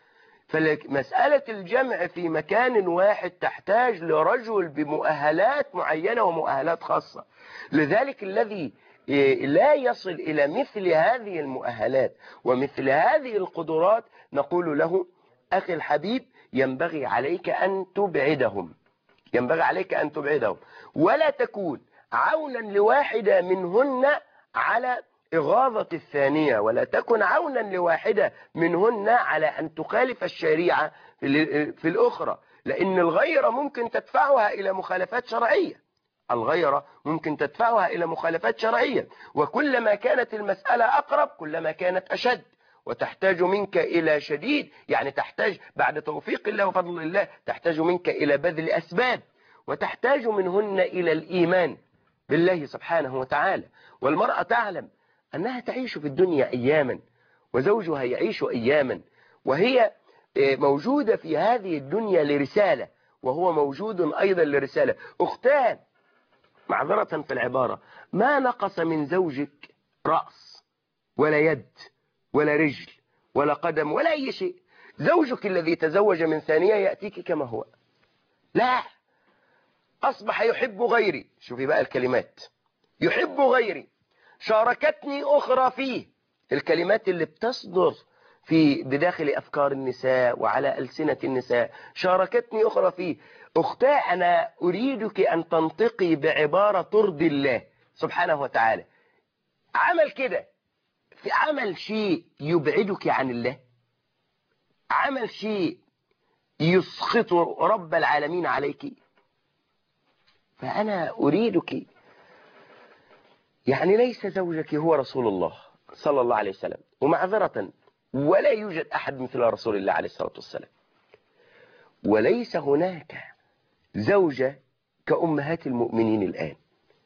فمسألة الجمع في مكان واحد تحتاج لرجل بمؤهلات معينة ومؤهلات خاصة. لذلك الذي لا يصل إلى مثل هذه المؤهلات ومثل هذه القدرات نقول له أخي الحبيب ينبغي عليك أن تبعدهم ينبغي عليك أن تبعدهم ولا تكون عونا لواحدة منهن على إغاظة الثانية، ولا تكن عونا لواحدة منهن على أن تخالف الشريعة في الأخرى، لأن الغيرة ممكن تدفعها إلى مخالفات شرعية الغيرة ممكن تدفعها إلى مخالفات شرعية وكلما كانت المسألة أقرب كلما كانت أشد، وتحتاج منك إلى شديد، يعني تحتاج بعد توفيق الله وفضل الله تحتاج منك إلى بذل أسباب، وتحتاج منهن إلى الإيمان بالله سبحانه وتعالى. والمرأة تعلم أنها تعيش في الدنيا أياما وزوجها يعيش أياما، وهي موجودة في هذه الدنيا لرسالة وهو موجود أيضا لرسالة. أختان معذرة في العبارة، ما نقص من زوجك رأس ولا يد ولا رجل ولا قدم ولا أي شيء. زوجك الذي تزوج من ثانية يأتيك كما هو، لا أصبح يحب غيري. شوفي بقى الكلمات، يحب غيري، شاركتني أخرى فيه، الكلمات اللي بتصدر في بداخل أفكار النساء وعلى ألسنة النساء، شاركتني أخرى فيه. أختاه أنا أريدك أن تنطقي بعبارة ترضي الله سبحانه وتعالى. عمل كده، في عمل شيء يبعدك عن الله، عمل شيء يسخط رب العالمين عليك، فأنا أريدك، يعني ليس زوجك هو رسول الله صلى الله عليه وسلم، ومعذرة ولا يوجد أحد مثل رسول الله عليه الصلاة والسلام، وليس هناك زوجة كأمهات المؤمنين الآن.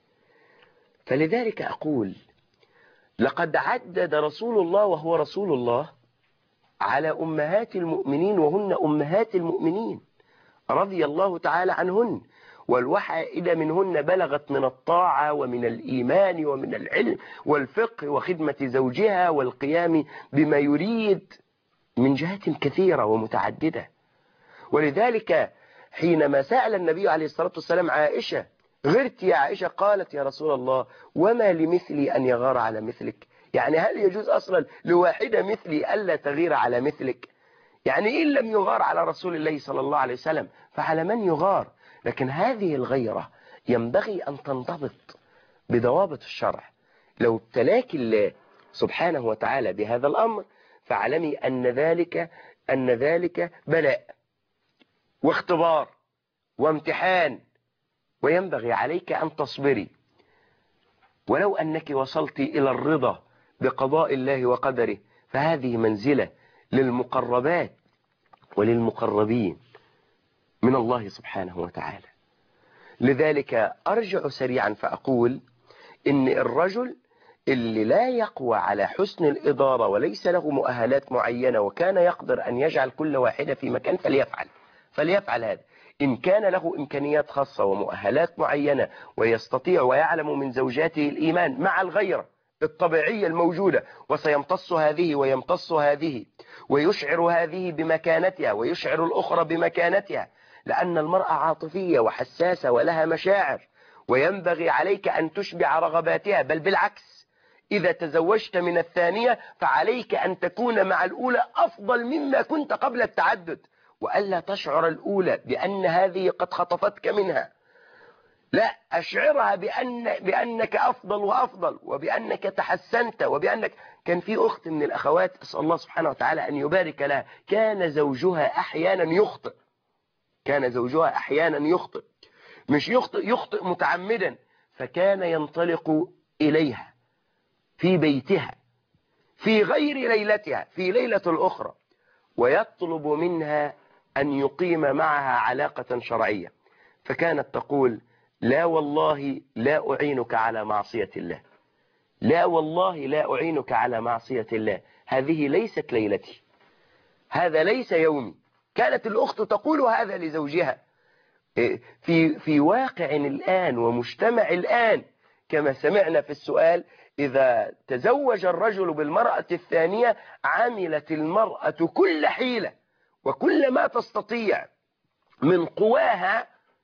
فلذلك أقول لقد عدد رسول الله وهو رسول الله على أمهات المؤمنين وهن أمهات المؤمنين رضي الله تعالى عنهن، والواحدة منهن بلغت من الطاعة ومن الإيمان ومن العلم والفقه وخدمة زوجها والقيام بما يريد من جهات كثيرة ومتعددة. ولذلك حينما سأل النبي عليه الصلاة والسلام عائشة: غرت يا عائشة؟ قالت: يا رسول الله، وما لمثلي أن يغار على مثلك؟ يعني هل يجوز أصلا لواحدة مثلي ألا تغير على مثلك؟ يعني إن لم يغار على رسول الله صلى الله عليه وسلم فعلى من يغار؟ لكن هذه الغيرة ينبغي أن تنضبط بضوابط الشرع. لو ابتلاك الله سبحانه وتعالى بهذا الأمر فاعلمي أن ذلك أن ذلك بلاء واختبار وامتحان، وينبغي عليك أن تصبري. ولو أنك وصلت إلى الرضا بقضاء الله وقدره فهذه منزلة للمقربات وللمقربين من الله سبحانه وتعالى. لذلك أرجع سريعا فأقول إن الرجل اللي لا يقوى على حسن الإدارة وليس له مؤهلات معينة وكان يقدر أن يجعل كل واحدة في مكان فليفعل فليفعل هذا. إن كان له إمكانيات خاصة ومؤهلات معينة ويستطيع ويعلم من زوجاته الإيمان مع الغيرة الطبيعية الموجودة، وسيمتص هذه ويمتص هذه ويشعر هذه بمكانتها ويشعر الأخرى بمكانتها، لأن المرأة عاطفية وحساسة ولها مشاعر، وينبغي عليك أن تشبع رغباتها. بل بالعكس، إذا تزوجت من الثانية فعليك أن تكون مع الأولى أفضل مما كنت قبل التعدد، وألا تشعر الأولى بأن هذه قد خطفتك منها. لا، أشعرها بأن بأنك أفضل وأفضل، وبأنك تحسنت، وبأنك كان في أخت من الأخوات أسأل الله سبحانه وتعالى أن يبارك لها، كان زوجها أحيانا يخطئ كان زوجها أحيانا يخطئ مش يخطئ يخطئ متعمدا، فكان ينطلق إليها في بيتها في غير ليلتها في ليلة الأخرى ويطلب منها أن يقيم معها علاقة شرعية، فكانت تقول: لا والله لا أعينك على معصية الله، لا والله لا أعينك على معصية الله، هذه ليست ليلتي، هذا ليس يومي. كانت الأخت تقول هذا لزوجها. في في واقع الآن ومجتمع الآن كما سمعنا في السؤال، إذا تزوج الرجل بالمرأة الثانية عملت المرأة كل حيلة وكل ما تستطيع من قواها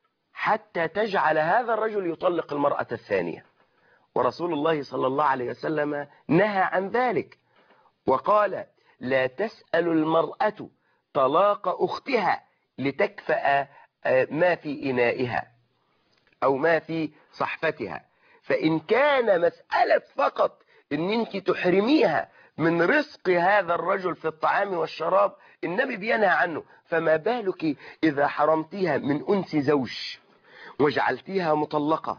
حتى تجعل هذا الرجل يطلق المرأة الثانية. ورسول الله صلى الله عليه وسلم نهى عن ذلك وقال: لا تسأل المرأة طلاق أختها لتكفأ ما في إنائها أو ما في صحفتها، فإن كان مسألة فقط إن أنت تحرميها من رزق هذا الرجل في الطعام والشراب النبي بينهى عنه، فما بالك إذا حرمتيها من أنس زوج وجعلتيها مطلقة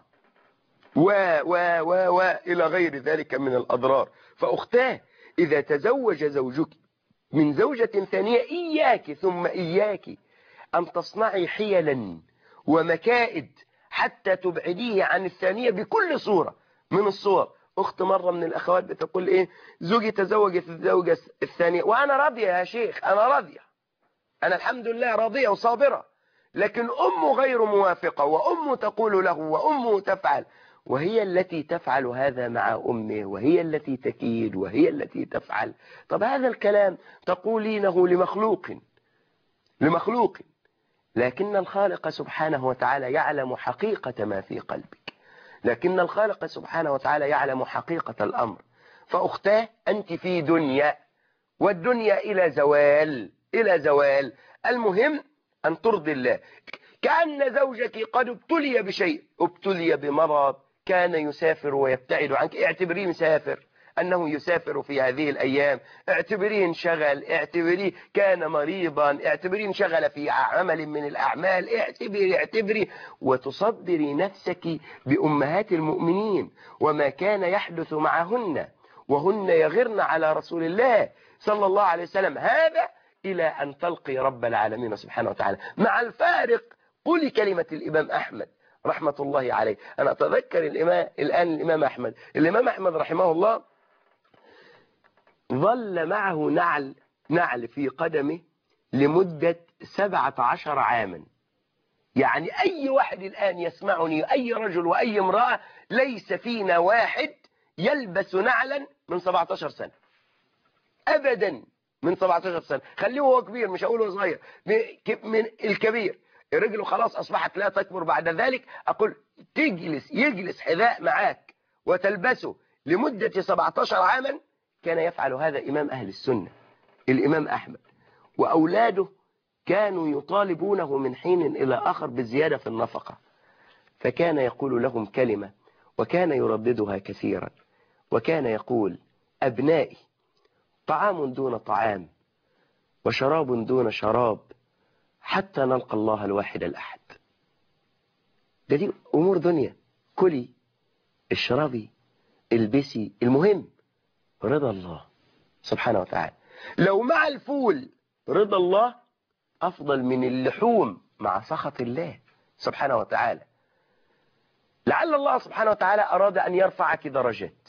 و و و و إلى غير ذلك من الأضرار. فأختاه، إذا تزوج زوجك من زوجة ثانية إياك ثم إياك أن تصنعي حيلا ومكائد حتى تبعديه عن الثانية بكل صورة من الصور. أخت مرة من الأخوات بتقول إيه: زوجي تزوجت الزوجة الثانية وأنا راضية يا شيخ، أنا راضية، أنا الحمد لله راضية وصابرة، لكن أمه غير موافقة، وأمه تقول له وأمه تفعل، وهي التي تفعل هذا مع أمه، وهي التي تكيد، وهي التي تفعل. طب هذا الكلام تقولينه لمخلوق لمخلوق لكن الخالق سبحانه وتعالى يعلم حقيقة ما في قلبك، لكن الخالق سبحانه وتعالى يعلم حقيقة الأمر. فأختاه، أنت في دنيا، والدنيا إلى زوال إلى زوال المهم أن ترضي الله. كأن زوجك قد ابتلي بشيء، ابتلي بمرض، كان يسافر ويبتعد عنك، اعتبريه مسافر، أنه يسافر في هذه الأيام، اعتبريه انشغل، اعتبريه كان مريضا، اعتبريه انشغل في عمل من الأعمال، اعتبري اعتبري وتصبري نفسك بأمهات المؤمنين وما كان يحدث معهن وهن يغرن على رسول الله صلى الله عليه وسلم، هذا إلى أن تلقي رب العالمين سبحانه وتعالى. مع الفارق قولي كلمة الإمام أحمد رحمة الله عليه. أنا أتذكر الإمام الآن الإمام أحمد الإمام أحمد رحمه الله ظل معه نعل نعل في قدمه لمدة سبعة عشر عاما، يعني أي واحد الآن يسمعني، أي رجل وأي امرأة، ليس فينا واحد يلبس نعلا من سبعتاشر سنة أبدا، من سبعتاشر سنة. خليه هو كبير، مش هقوله صغير، من الكبير رجله خلاص أصبحت لا تكبر بعد ذلك. أقول تجلس يجلس حذاء معاك وتلبسه لمدة سبعتاشر عاما. كان يفعل هذا إمام أهل السنة الإمام أحمد، وأولاده كانوا يطالبونه من حين إلى آخر بالزيادة في النفقة، فكان يقول لهم كلمة وكان يرددها كثيرا، وكان يقول: أبنائي، طعام دون طعام وشراب دون شراب حتى نلقى الله الواحد الأحد. ده دي أمور دنيا، كلي اشربي البسي، المهم رضا الله سبحانه وتعالى. لو مع الفول رضا الله أفضل من اللحوم مع سخط الله سبحانه وتعالى. لعل الله سبحانه وتعالى أراد أن يرفعك درجات،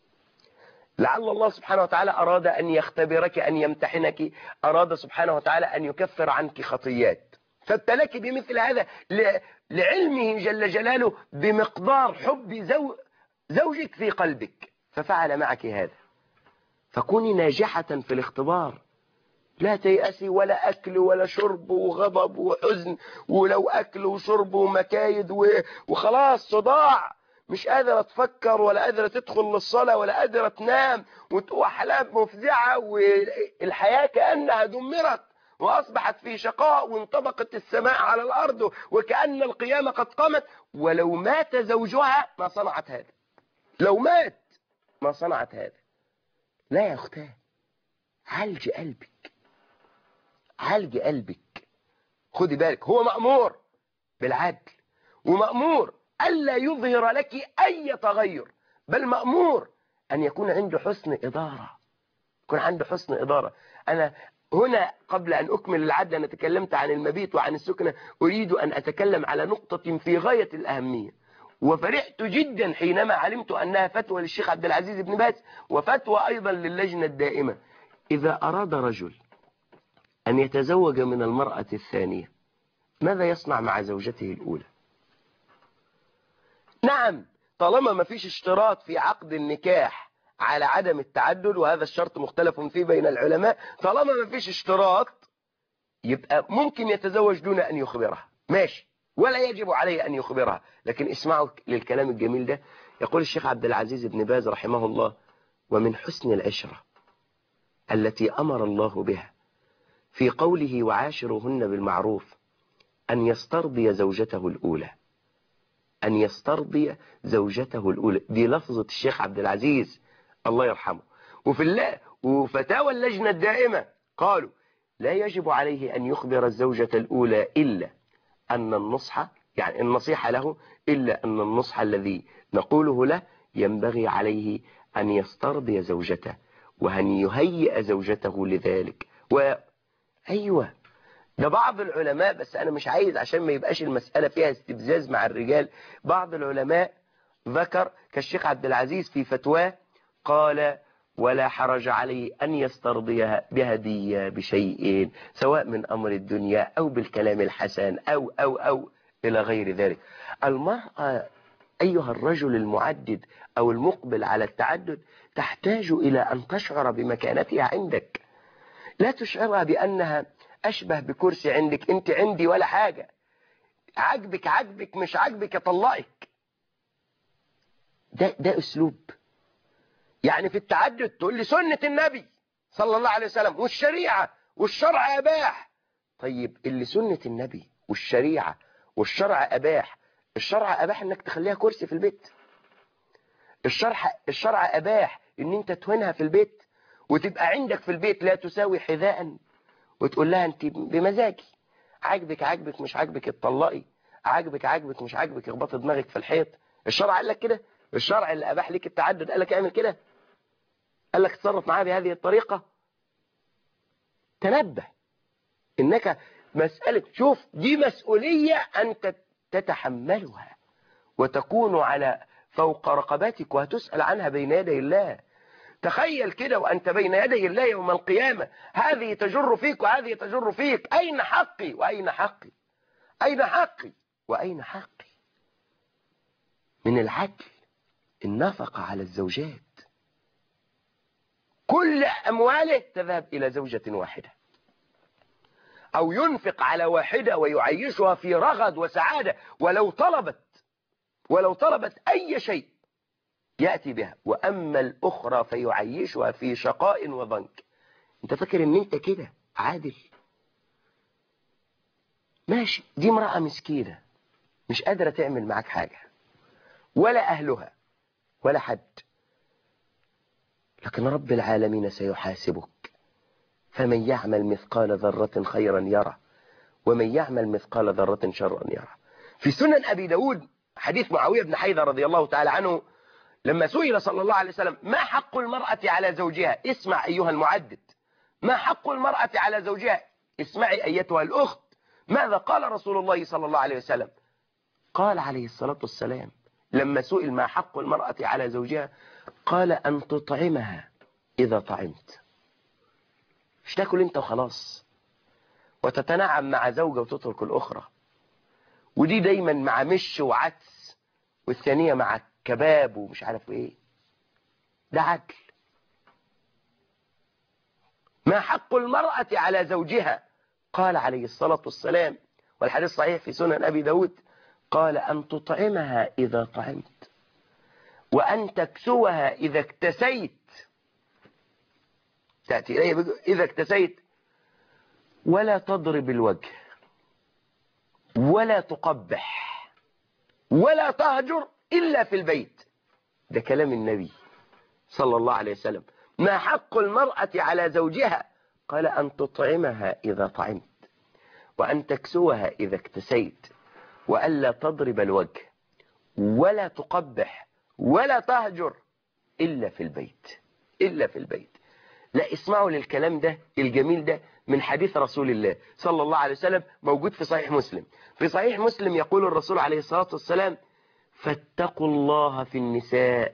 لعل الله سبحانه وتعالى أراد أن يختبرك، أن يمتحنك، أراد سبحانه وتعالى أن يكفر عنك خطيات، فابتلك بمثل هذا لعلمه جل جلاله بمقدار حب زو زوجك في قلبك، ففعل معك هذا. فكوني ناجحة في الاختبار، لا تيأسي، ولا أكل ولا شرب وغضب وحزن، ولو أكل وشرب ومكايد وخلاص صداع، مش قادرة تفكر ولا قادرة تدخل للصلاة ولا قادرة تنام، وأحلام مفزعة، والحياة كأنها دمرت وأصبحت في شقاء، وانطبقت السماء على الأرض وكأن القيامة قد قامت. ولو مات زوجها ما صنعت هذا، لو مات ما صنعت هذا. لا يا أختاه، عالج قلبك، عالج قلبك. خدي بالك، هو مأمور بالعدل، ومأمور ألا يظهر لك أي تغير، بل مأمور أن يكون عنده حسن إدارة، يكون عنده حسن إدارة. أنا هنا قبل أن أكمل العدل، أنا تكلمت عن المبيت وعن السكنة، أريد أن أتكلم على نقطة في غاية الأهمية، وفرحت جدا حينما علمت أنها فتوى للشيخ عبد العزيز بن باز وفتوى أيضا للجنة الدائمة. إذا أراد رجل أن يتزوج من المرأة الثانية، ماذا يصنع مع زوجته الأولى؟ نعم، طالما ما فيش اشتراط في عقد النكاح على عدم التعدد، وهذا الشرط مختلف فيه بين العلماء، طالما ما فيش اشتراط يبقى ممكن يتزوج دون أن يخبرها، ماشي، ولا يجب عليه أن يخبرها. لكن اسمعوا للكلام الجميل ده. يقول الشيخ عبد العزيز بن باز رحمه الله: ومن حسن العشرة التي أمر الله بها في قوله وعاشروهن بالمعروف أن يسترضي زوجته الأولى، أن يسترضي زوجته الأولى، دي لفظة الشيخ عبد العزيز الله يرحمه. وفي الله وفتاوى اللجنة الدائمة قالوا لا يجب عليه أن يخبر الزوجة الأولى إلا أن النصح، يعني النصيحة له، إلا أن النصح الذي نقوله له ينبغي عليه أن يسترضي زوجته وأن يهيئ زوجته لذلك. وأيوة، ده بعض العلماء، بس أنا مش عايز عشان ما يبقاش المسألة فيها استفزاز مع الرجال، بعض العلماء ذكر كالشيخ عبد العزيز في فتواه قال: ولا حرج عليه أن يسترضيها بهدية بشيء، سواء من أمر الدنيا أو بالكلام الحسن أو أو أو إلى غير ذلك. المرأة أيها الرجل المعدد أو المقبل على التعدد تحتاج إلى أن تشعر بمكانتها عندك، لا تشعرها بأنها أشبه بكرسي عندك، أنت عندي ولا حاجة، عجبك عجبك، مش عجبك أطلقك. ده, ده أسلوب. يعني في التعدد تقول لي سنة النبي صلى الله عليه وسلم والشريعة والشرع أباح. طيب اللي سنة النبي والشريعة والشرع أباح، الشرع أباح انك تخليها كرسي في البيت، الشرع الشرع أباح ان انت تهنها في البيت وتبقى عندك في البيت لا تساوي حذاء، وتقول لها انت بمزاجي، عاجبك عاجبك مش عاجبك اتطلقي، عاجبك عاجبك مش عاجبك اخبطي دماغك في الحيط. الشرع قال لك كده؟ الشرع اللي أباح لك التعدد قال لك اعمل كده؟ قال لك تصرف معاه بهذه الطريقة؟ تنبه انك مسألة، شوف دي مسؤولية أنت تتحملها وتكون على فوق رقبتك وهتسأل عنها بين يدي الله. تخيل كده وأنت بين يدي الله يوم القيامة، هذه تجر فيك وهذه تجر فيك، أين حقي وأين حقي؟ أين حقي؟ وأين حقي؟ من العدل النفقة على الزوجات، كل أمواله تذهب إلى زوجة واحدة، أو ينفق على واحدة ويعيشها في رغد وسعادة، ولو طلبت ولو طلبت أي شيء يأتي بها، وأما الأخرى فيعيشها في شقاء وضنك. أنت فاكر أن أنت كده عادل؟ ماشي، دي امرأة مسكينة مش قادرة تعمل معاك حاجة، ولا أهلها ولا حد، لكن رب العالمين سيحاسبك. فمن يعمل مثقال ذرة خيرا يره، ومن يعمل مثقال ذرة شرا يره. في سنن أبي داود حديث معاوية بن حيدر رضي الله تعالى عنه، لما سئل صلى الله عليه وسلم ما حق المرأة على زوجها، اسمع أيها المعدد، ما حق المرأة على زوجها، اسمعي أيتها الأخت، ماذا قال رسول الله صلى الله عليه وسلم؟ قال عليه الصلاة والسلام لما سئل ما حق المرأة على زوجها، قال أن تطعمها إذا طعمت. مش تاكل انت وخلاص وتتنعم مع زوجة وتترك الأخرى، ودي دايما مع مش وعدس، والثانية مع كباب ومش عارف ايه. ده عدل. ما حق المرأة على زوجها؟ قال عليه الصلاة والسلام، والحديث صحيح في سنن أبي داود، قال أن تطعمها إذا طعمت، وأن تكسوها إذا اكتسيت، تأتي إليه إذا اكتسيت، ولا تضرب الوجه، ولا تقبح، ولا تهجر إلا في البيت. ده كلام النبي صلى الله عليه وسلم. ما حق المرأة على زوجها؟ قال أن تطعمها إذا طعمت، وأن تكسوها إذا اكتسيت، وألا تضرب الوجه، ولا تقبح، ولا تهجر إلا في البيت. إلا في البيت. لا، اسمعوا للكلام ده الجميل ده من حديث رسول الله صلى الله عليه وسلم، موجود في صحيح مسلم. في صحيح مسلم يقول الرسول عليه الصلاة والسلام: فاتقوا الله في النساء.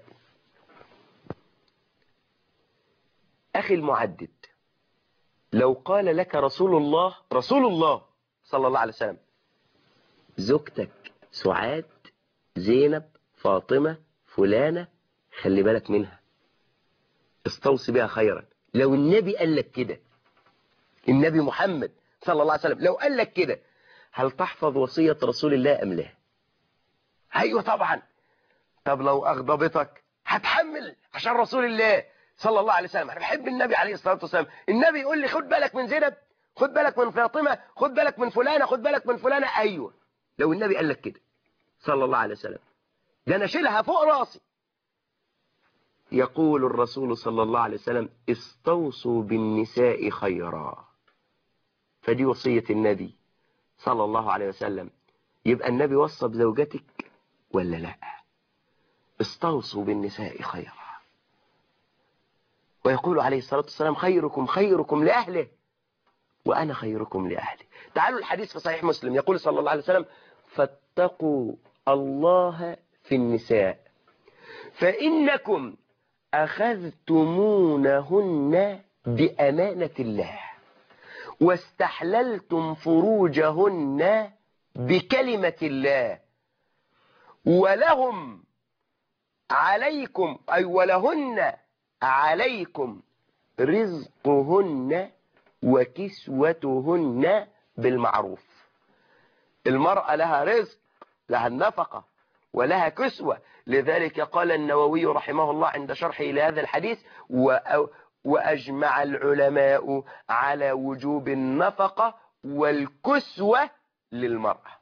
أخي المعدد، لو قال لك رسول الله رسول الله صلى الله عليه وسلم زوجتك سعاد، زينب، فاطمة، فلانة، خلي بالك منها، استوصي بها خيرا. لو النبي قال لك كده، النبي محمد صلى الله عليه وسلم لو قال لك كده، هل تحفظ وصية رسول الله أم لا؟ أيوة طبعا. طب لو أغضبتك هتحمل عشان رسول الله صلى الله عليه وسلم. أنا بحب النبي عليه الصلاة والسلام. النبي يقول لي خد بالك من زينب، خد بالك من فاطمة، خد بالك من فلانة، خد بالك من فلانة. أيوة، لو النبي قال لك كده صلى الله عليه وسلم، ده أنا شيلها فوق راسي. يقول الرسول صلى الله عليه وسلم: استوصوا بالنساء خيرا. فدي وصية النبي صلى الله عليه وسلم. يبقى النبي وصى بزوجتك ولا لا؟ استوصوا بالنساء خيرا. ويقول عليه الصلاة والسلام: خيركم خيركم لأهله وأنا خيركم لأهلي. تعالوا الحديث في صحيح مسلم، يقول صلى الله عليه وسلم: فاتقوا الله في النساء فإنكم أخذتمونهن بأمانة الله واستحللتم فروجهن بكلمة الله، ولهم عليكم أي ولهن عليكم رزقهن وكسوتهن بالمعروف. المرأة لها رزق، لها النفقة ولها كسوة. لذلك قال النووي رحمه الله عند شرحه لهذا الحديث: وأجمع العلماء على وجوب النفقة والكسوة للمرأة.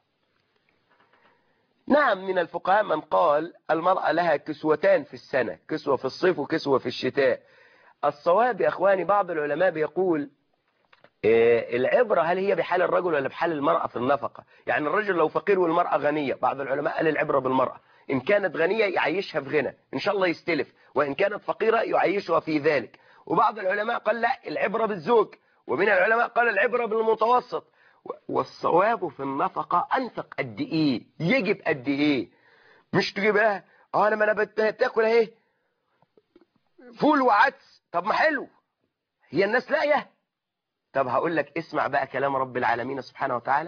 نعم، من الفقهاء من قال المرأة لها كسوتان في السنة، كسوة في الصيف وكسوة في الشتاء. الصواب يا أخواني، بعض العلماء بيقول العبرة هل هي بحال الرجل ولا بحال المرأة في النفقة. يعني الرجل لو فقير والمرأة غنية، بعض العلماء قال العبرة بالمرأة. إن كانت غنية يعيشها في غنى إن شاء الله يستلف، وإن كانت فقيرة يعيشها في ذلك. وبعض العلماء قال لا، العبرة بالزوج، ومن العلماء قال العبرة بالمتوسط. والصواب في النفقة أنفق قد إيه، يجب قد إيه. مش تجيبها اه لما انا بتاكل اهي فول وعدس، طب ما حلو، هي الناس لاقيه. طب هقول لك اسمع بقى كلام رب العالمين سبحانه وتعالى،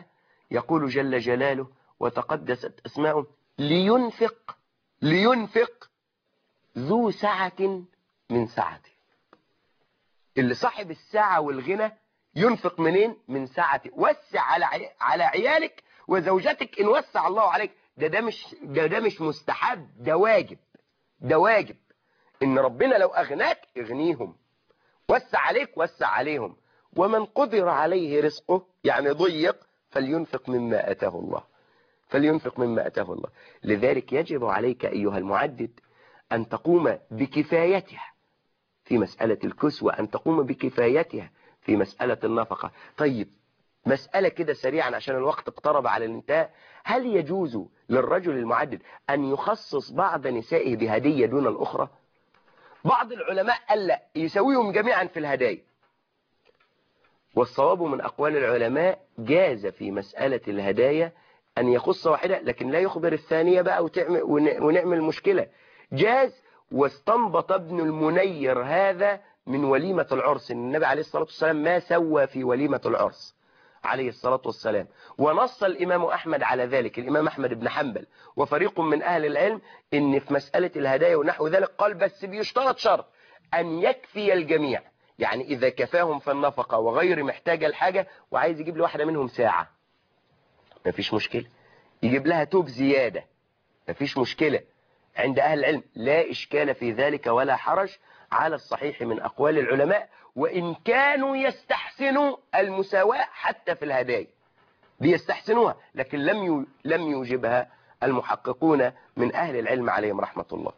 يقول جل جلاله وتقدست أسماؤه لينفق لينفق ذو سعة من سعته. اللي صاحب السعة والغنى ينفق منين؟ من سعته. وسع على عي... على عيالك وزوجتك إن وسع الله عليك. ده ده مش ده ده مش مستحب، ده واجب. ده واجب إن ربنا لو أغناك اغنيهم، وسع عليك وسع عليهم. ومن قدر عليه رزقه يعني ضيق فلينفق مما أتاه الله، فلينفق مما أتاه الله. لذلك يجب عليك أيها المعدد أن تقوم بكفايتها في مسألة الكسوة، أن تقوم بكفايتها في مسألة النفقة. طيب مسألة كده سريعا عشان الوقت اقترب على الانتهاء. هل يجوز للرجل المعدد أن يخصص بعض نسائه بهدية دون الأخرى؟ بعض العلماء قال لا، يسويهم جميعا في الهدايا. والصواب من أقوال العلماء جاز في مسألة الهدايا أن يخص واحدة لكن لا يخبر الثانية بقى وتعمل ونعمل مشكلة. جاز. واستنبط ابن المنير هذا من وليمة العرس. النبي عليه الصلاة والسلام ما سوى في وليمة العرس عليه الصلاة والسلام. ونص الإمام أحمد على ذلك، الإمام أحمد بن حنبل وفريق من أهل العلم، إن في مسألة الهدايا ونحو ذلك قال بس بيشترط شرط أن يكفي الجميع. يعني إذا كفاهم في النفقة وغير محتاجة الحاجة وعايز يجيب لواحدة منهم ساعة مفيش مشكلة، يجيب لها توب زيادة مفيش مشكلة. عند أهل العلم لا إشكال في ذلك ولا حرج على الصحيح من أقوال العلماء، وإن كانوا يستحسنوا المساواة حتى في الهدايا بيستحسنوها، لكن لم لم يوجبها المحققون من أهل العلم عليهم رحمة الله.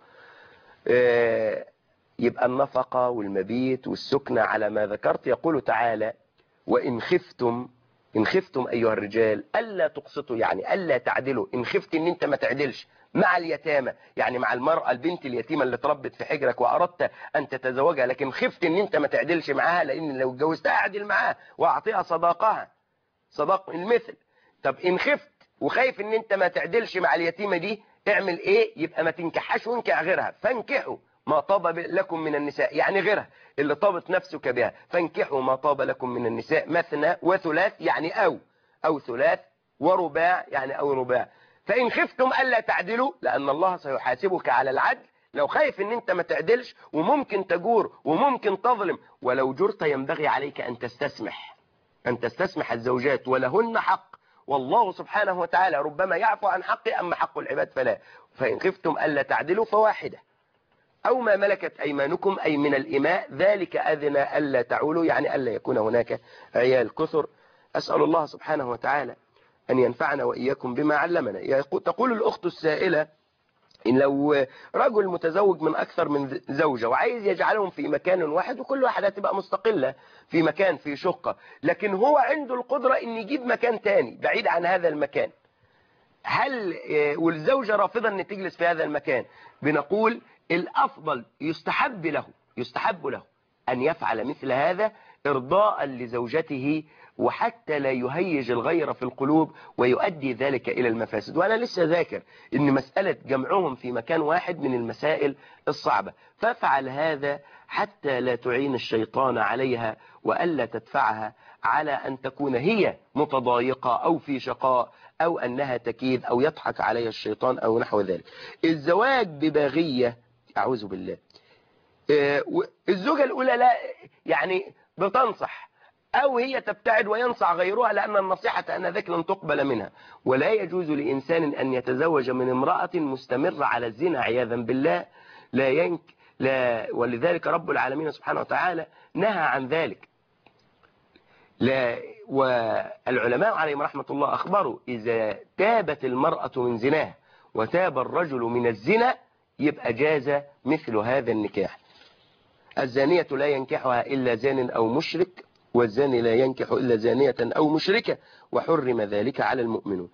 يبقى النفقة والمبيت والسكنة على ما ذكرت. يقول تعالى وإن خفتم إن خفتم أيها الرجال ألا تقسطوا، يعني ألا تعدلوا. إن خفت إن أنت ما تعدلش مع اليتامى، يعني مع المرأة البنت اليتيمة اللي تربت في حجرك وأردت أن تتزوجها لكن خفت إن أنت ما تعدلش معاها، لأن لو اتجوزتها أعدل معاها وأعطيها صداقها صداق المثل. طب إن خفت وخايف إن أنت ما تعدلش مع اليتيمة دي اعمل إيه؟ يبقى ما تنكحش وانكح غيرها. فانكحوا ما طاب لكم من النساء، يعني غيرها اللي طابت نفسك بها. فانكحوا ما طاب لكم من النساء مثنى وثلاث، يعني أو أو ثلاث ورباع، يعني أو رباع. فإن خفتم ألا تعدلوا، لأن الله سيحاسبك على العدل. لو خايف ان انت ما تعدلش وممكن تجور وممكن تظلم، ولو جرت ينبغي عليك أن تستسمح أن تستسمح الزوجات ولهن حق، والله سبحانه وتعالى ربما يعفو عن حقه، أما حق العباد فلا. فإن خفتم ألا تعدلوا فواحدة أو ما ملكت أيمانكم أي من الإماء، ذلك أذنى ألا تعولوا، يعني ألا يكون هناك عيال كثر. أسأل الله سبحانه وتعالى أن ينفعنا وإياكم بما علمنا. تقول الأخت السائلة إن لو رجل متزوج من أكثر من زوجة وعايز يجعلهم في مكان واحد وكل واحدة تبقى مستقلة في مكان في شقة، لكن هو عنده القدرة إن يجيب مكان تاني بعيد عن هذا المكان، هل والزوجة رافضة أن تجلس في هذا المكان؟ بنقول الأفضل يستحب له يستحب له أن يفعل مثل هذا إرضاء لزوجته، وحتى لا يهيج الغير في القلوب ويؤدي ذلك إلى المفاسد. وأنا لسه ذاكر إن مسألة جمعهم في مكان واحد من المسائل الصعبة، فافعل هذا حتى لا تعين الشيطان عليها وألا تدفعها على أن تكون هي متضايقة أو في شقاء أو أنها تكيد أو يضحك عليها الشيطان أو نحو ذلك. الزواج بباغية أعوذ بالله. الزوجة الأولى لا يعني بتنصح أو هي تبتعد وينصح غيرها، لأن النصيحة أنذاك لن تقبل منها. ولا يجوز لإنسان أن يتزوج من امرأة مستمرة على الزنا عياذا بالله، لا ينك لا ولذلك رب العالمين سبحانه وتعالى نهى عن ذلك. لا والعلماء عليهم رحمة الله أخبروا إذا تابت المرأة من زناها وتاب الرجل من الزنا يبقى جاز مثل هذا النكاح. الزانية لا ينكحها إلا زان أو مشرك، والزاني لا ينكح إلا زانية أو مشركة، وحرم ذلك على المؤمنون.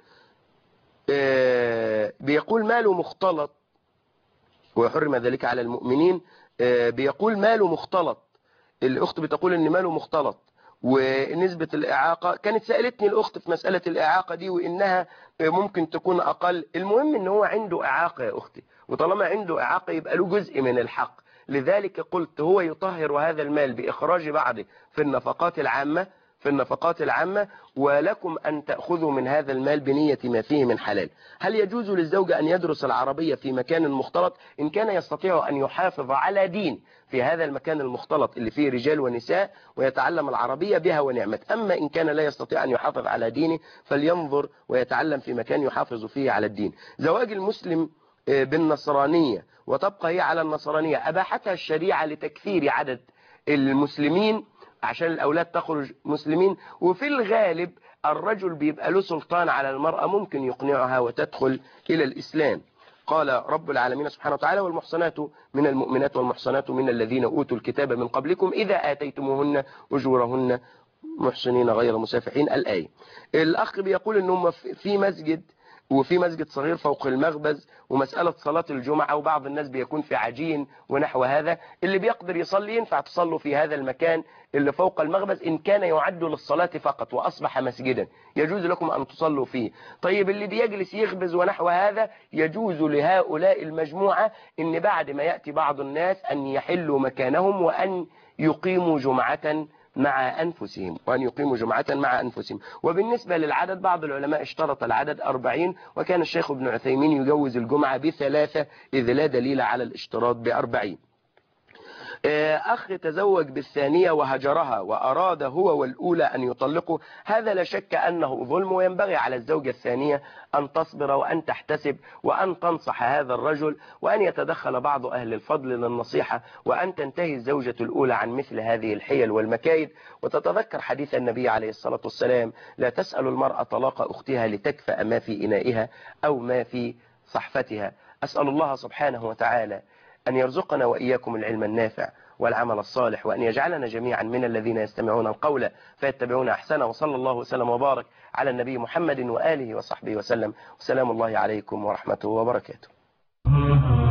بيقول ماله مختلط، وحرم ذلك على المؤمنين. بيقول ماله مختلط، الأخت بتقول إن ماله مختلط ونسبة الإعاقة. كانت سألتني الأخت في مسألة الإعاقة دي وإنها ممكن تكون أقل. المهم إن هو عنده إعاقة يا أختي، وطالما عنده إعاقة يبقى له جزء من لذلك قلت هو يطهر هذا المال بإخراج بعضه في النفقات العامة في في النفقات العامة، ولكم أن تأخذوا من هذا المال بنية ما فيه من حلال. هل يجوز للزوج أن يدرس العربية في مكان مختلط إن كان يستطيع أن يحافظ على دين في هذا المكان المختلط اللي فيه رجال ونساء ويتعلم العربية بها ونعمت؟ أما إن كان لا يستطيع أن يحافظ على دينه فلينظر ويتعلم في مكان يحافظ فيه على الدين. زواج المسلم بالنصرانية وتبقى هي على النصرانية أباحتها الشريعة لتكثير عدد المسلمين عشان الأولاد تخرج مسلمين، وفي الغالب الرجل بيبقى له سلطان على المرأة ممكن يقنعها وتدخل إلى الإسلام. قال رب العالمين سبحانه وتعالى: والمحصنات من المؤمنات والمحصنات من الذين أوتوا الكتاب من قبلكم إذا آتيتموهن أجورهن محسنين غير مسافحين. الآية. الأخ بيقول إنهم في مسجد وفي مسجد صغير فوق المخبز ومسألة صلاة الجمعة، وبعض الناس بيكون في عجين ونحو هذا، اللي بيقدر يصلي ينفع تصلوا في هذا المكان اللي فوق المخبز إن كان يعد للصلاة فقط وأصبح مسجدا، يجوز لكم أن تصلوا فيه. طيب اللي بيجلس يخبز ونحو هذا، يجوز لهؤلاء المجموعة إن بعد ما يأتي بعض الناس أن يحلوا مكانهم وأن يقيموا جمعة مع أنفسهم وأن يقيموا جمعة مع أنفسهم. وبالنسبة للعدد بعض العلماء اشترط العدد أربعين، وكان الشيخ ابن عثيمين يجوز الجمعة بثلاثة إذ لا دليل على الاشتراط بأربعين. أخ تزوج بالثانية وهجرها وأراد هو والأولى أن يطلقوا، هذا لا شك أنه ظلم، وينبغي على الزوجة الثانية أن تصبر وأن تحتسب وأن تنصح هذا الرجل، وأن يتدخل بعض أهل الفضل للنصيحة، وأن تنتهي الزوجة الأولى عن مثل هذه الحيل والمكايد، وتتذكر حديث النبي عليه الصلاة والسلام: لا تسأل المرأة طلاق أختها لتكفأ ما في إنائها أو ما في صحفتها. أسأل الله سبحانه وتعالى أن يرزقنا وإياكم العلم النافع والعمل الصالح، وأن يجعلنا جميعا من الذين يستمعون القول فيتبعون أحسنه. وصلى الله وسلم وبارك على النبي محمد وآله وصحبه وسلم، وسلام الله عليكم ورحمته وبركاته.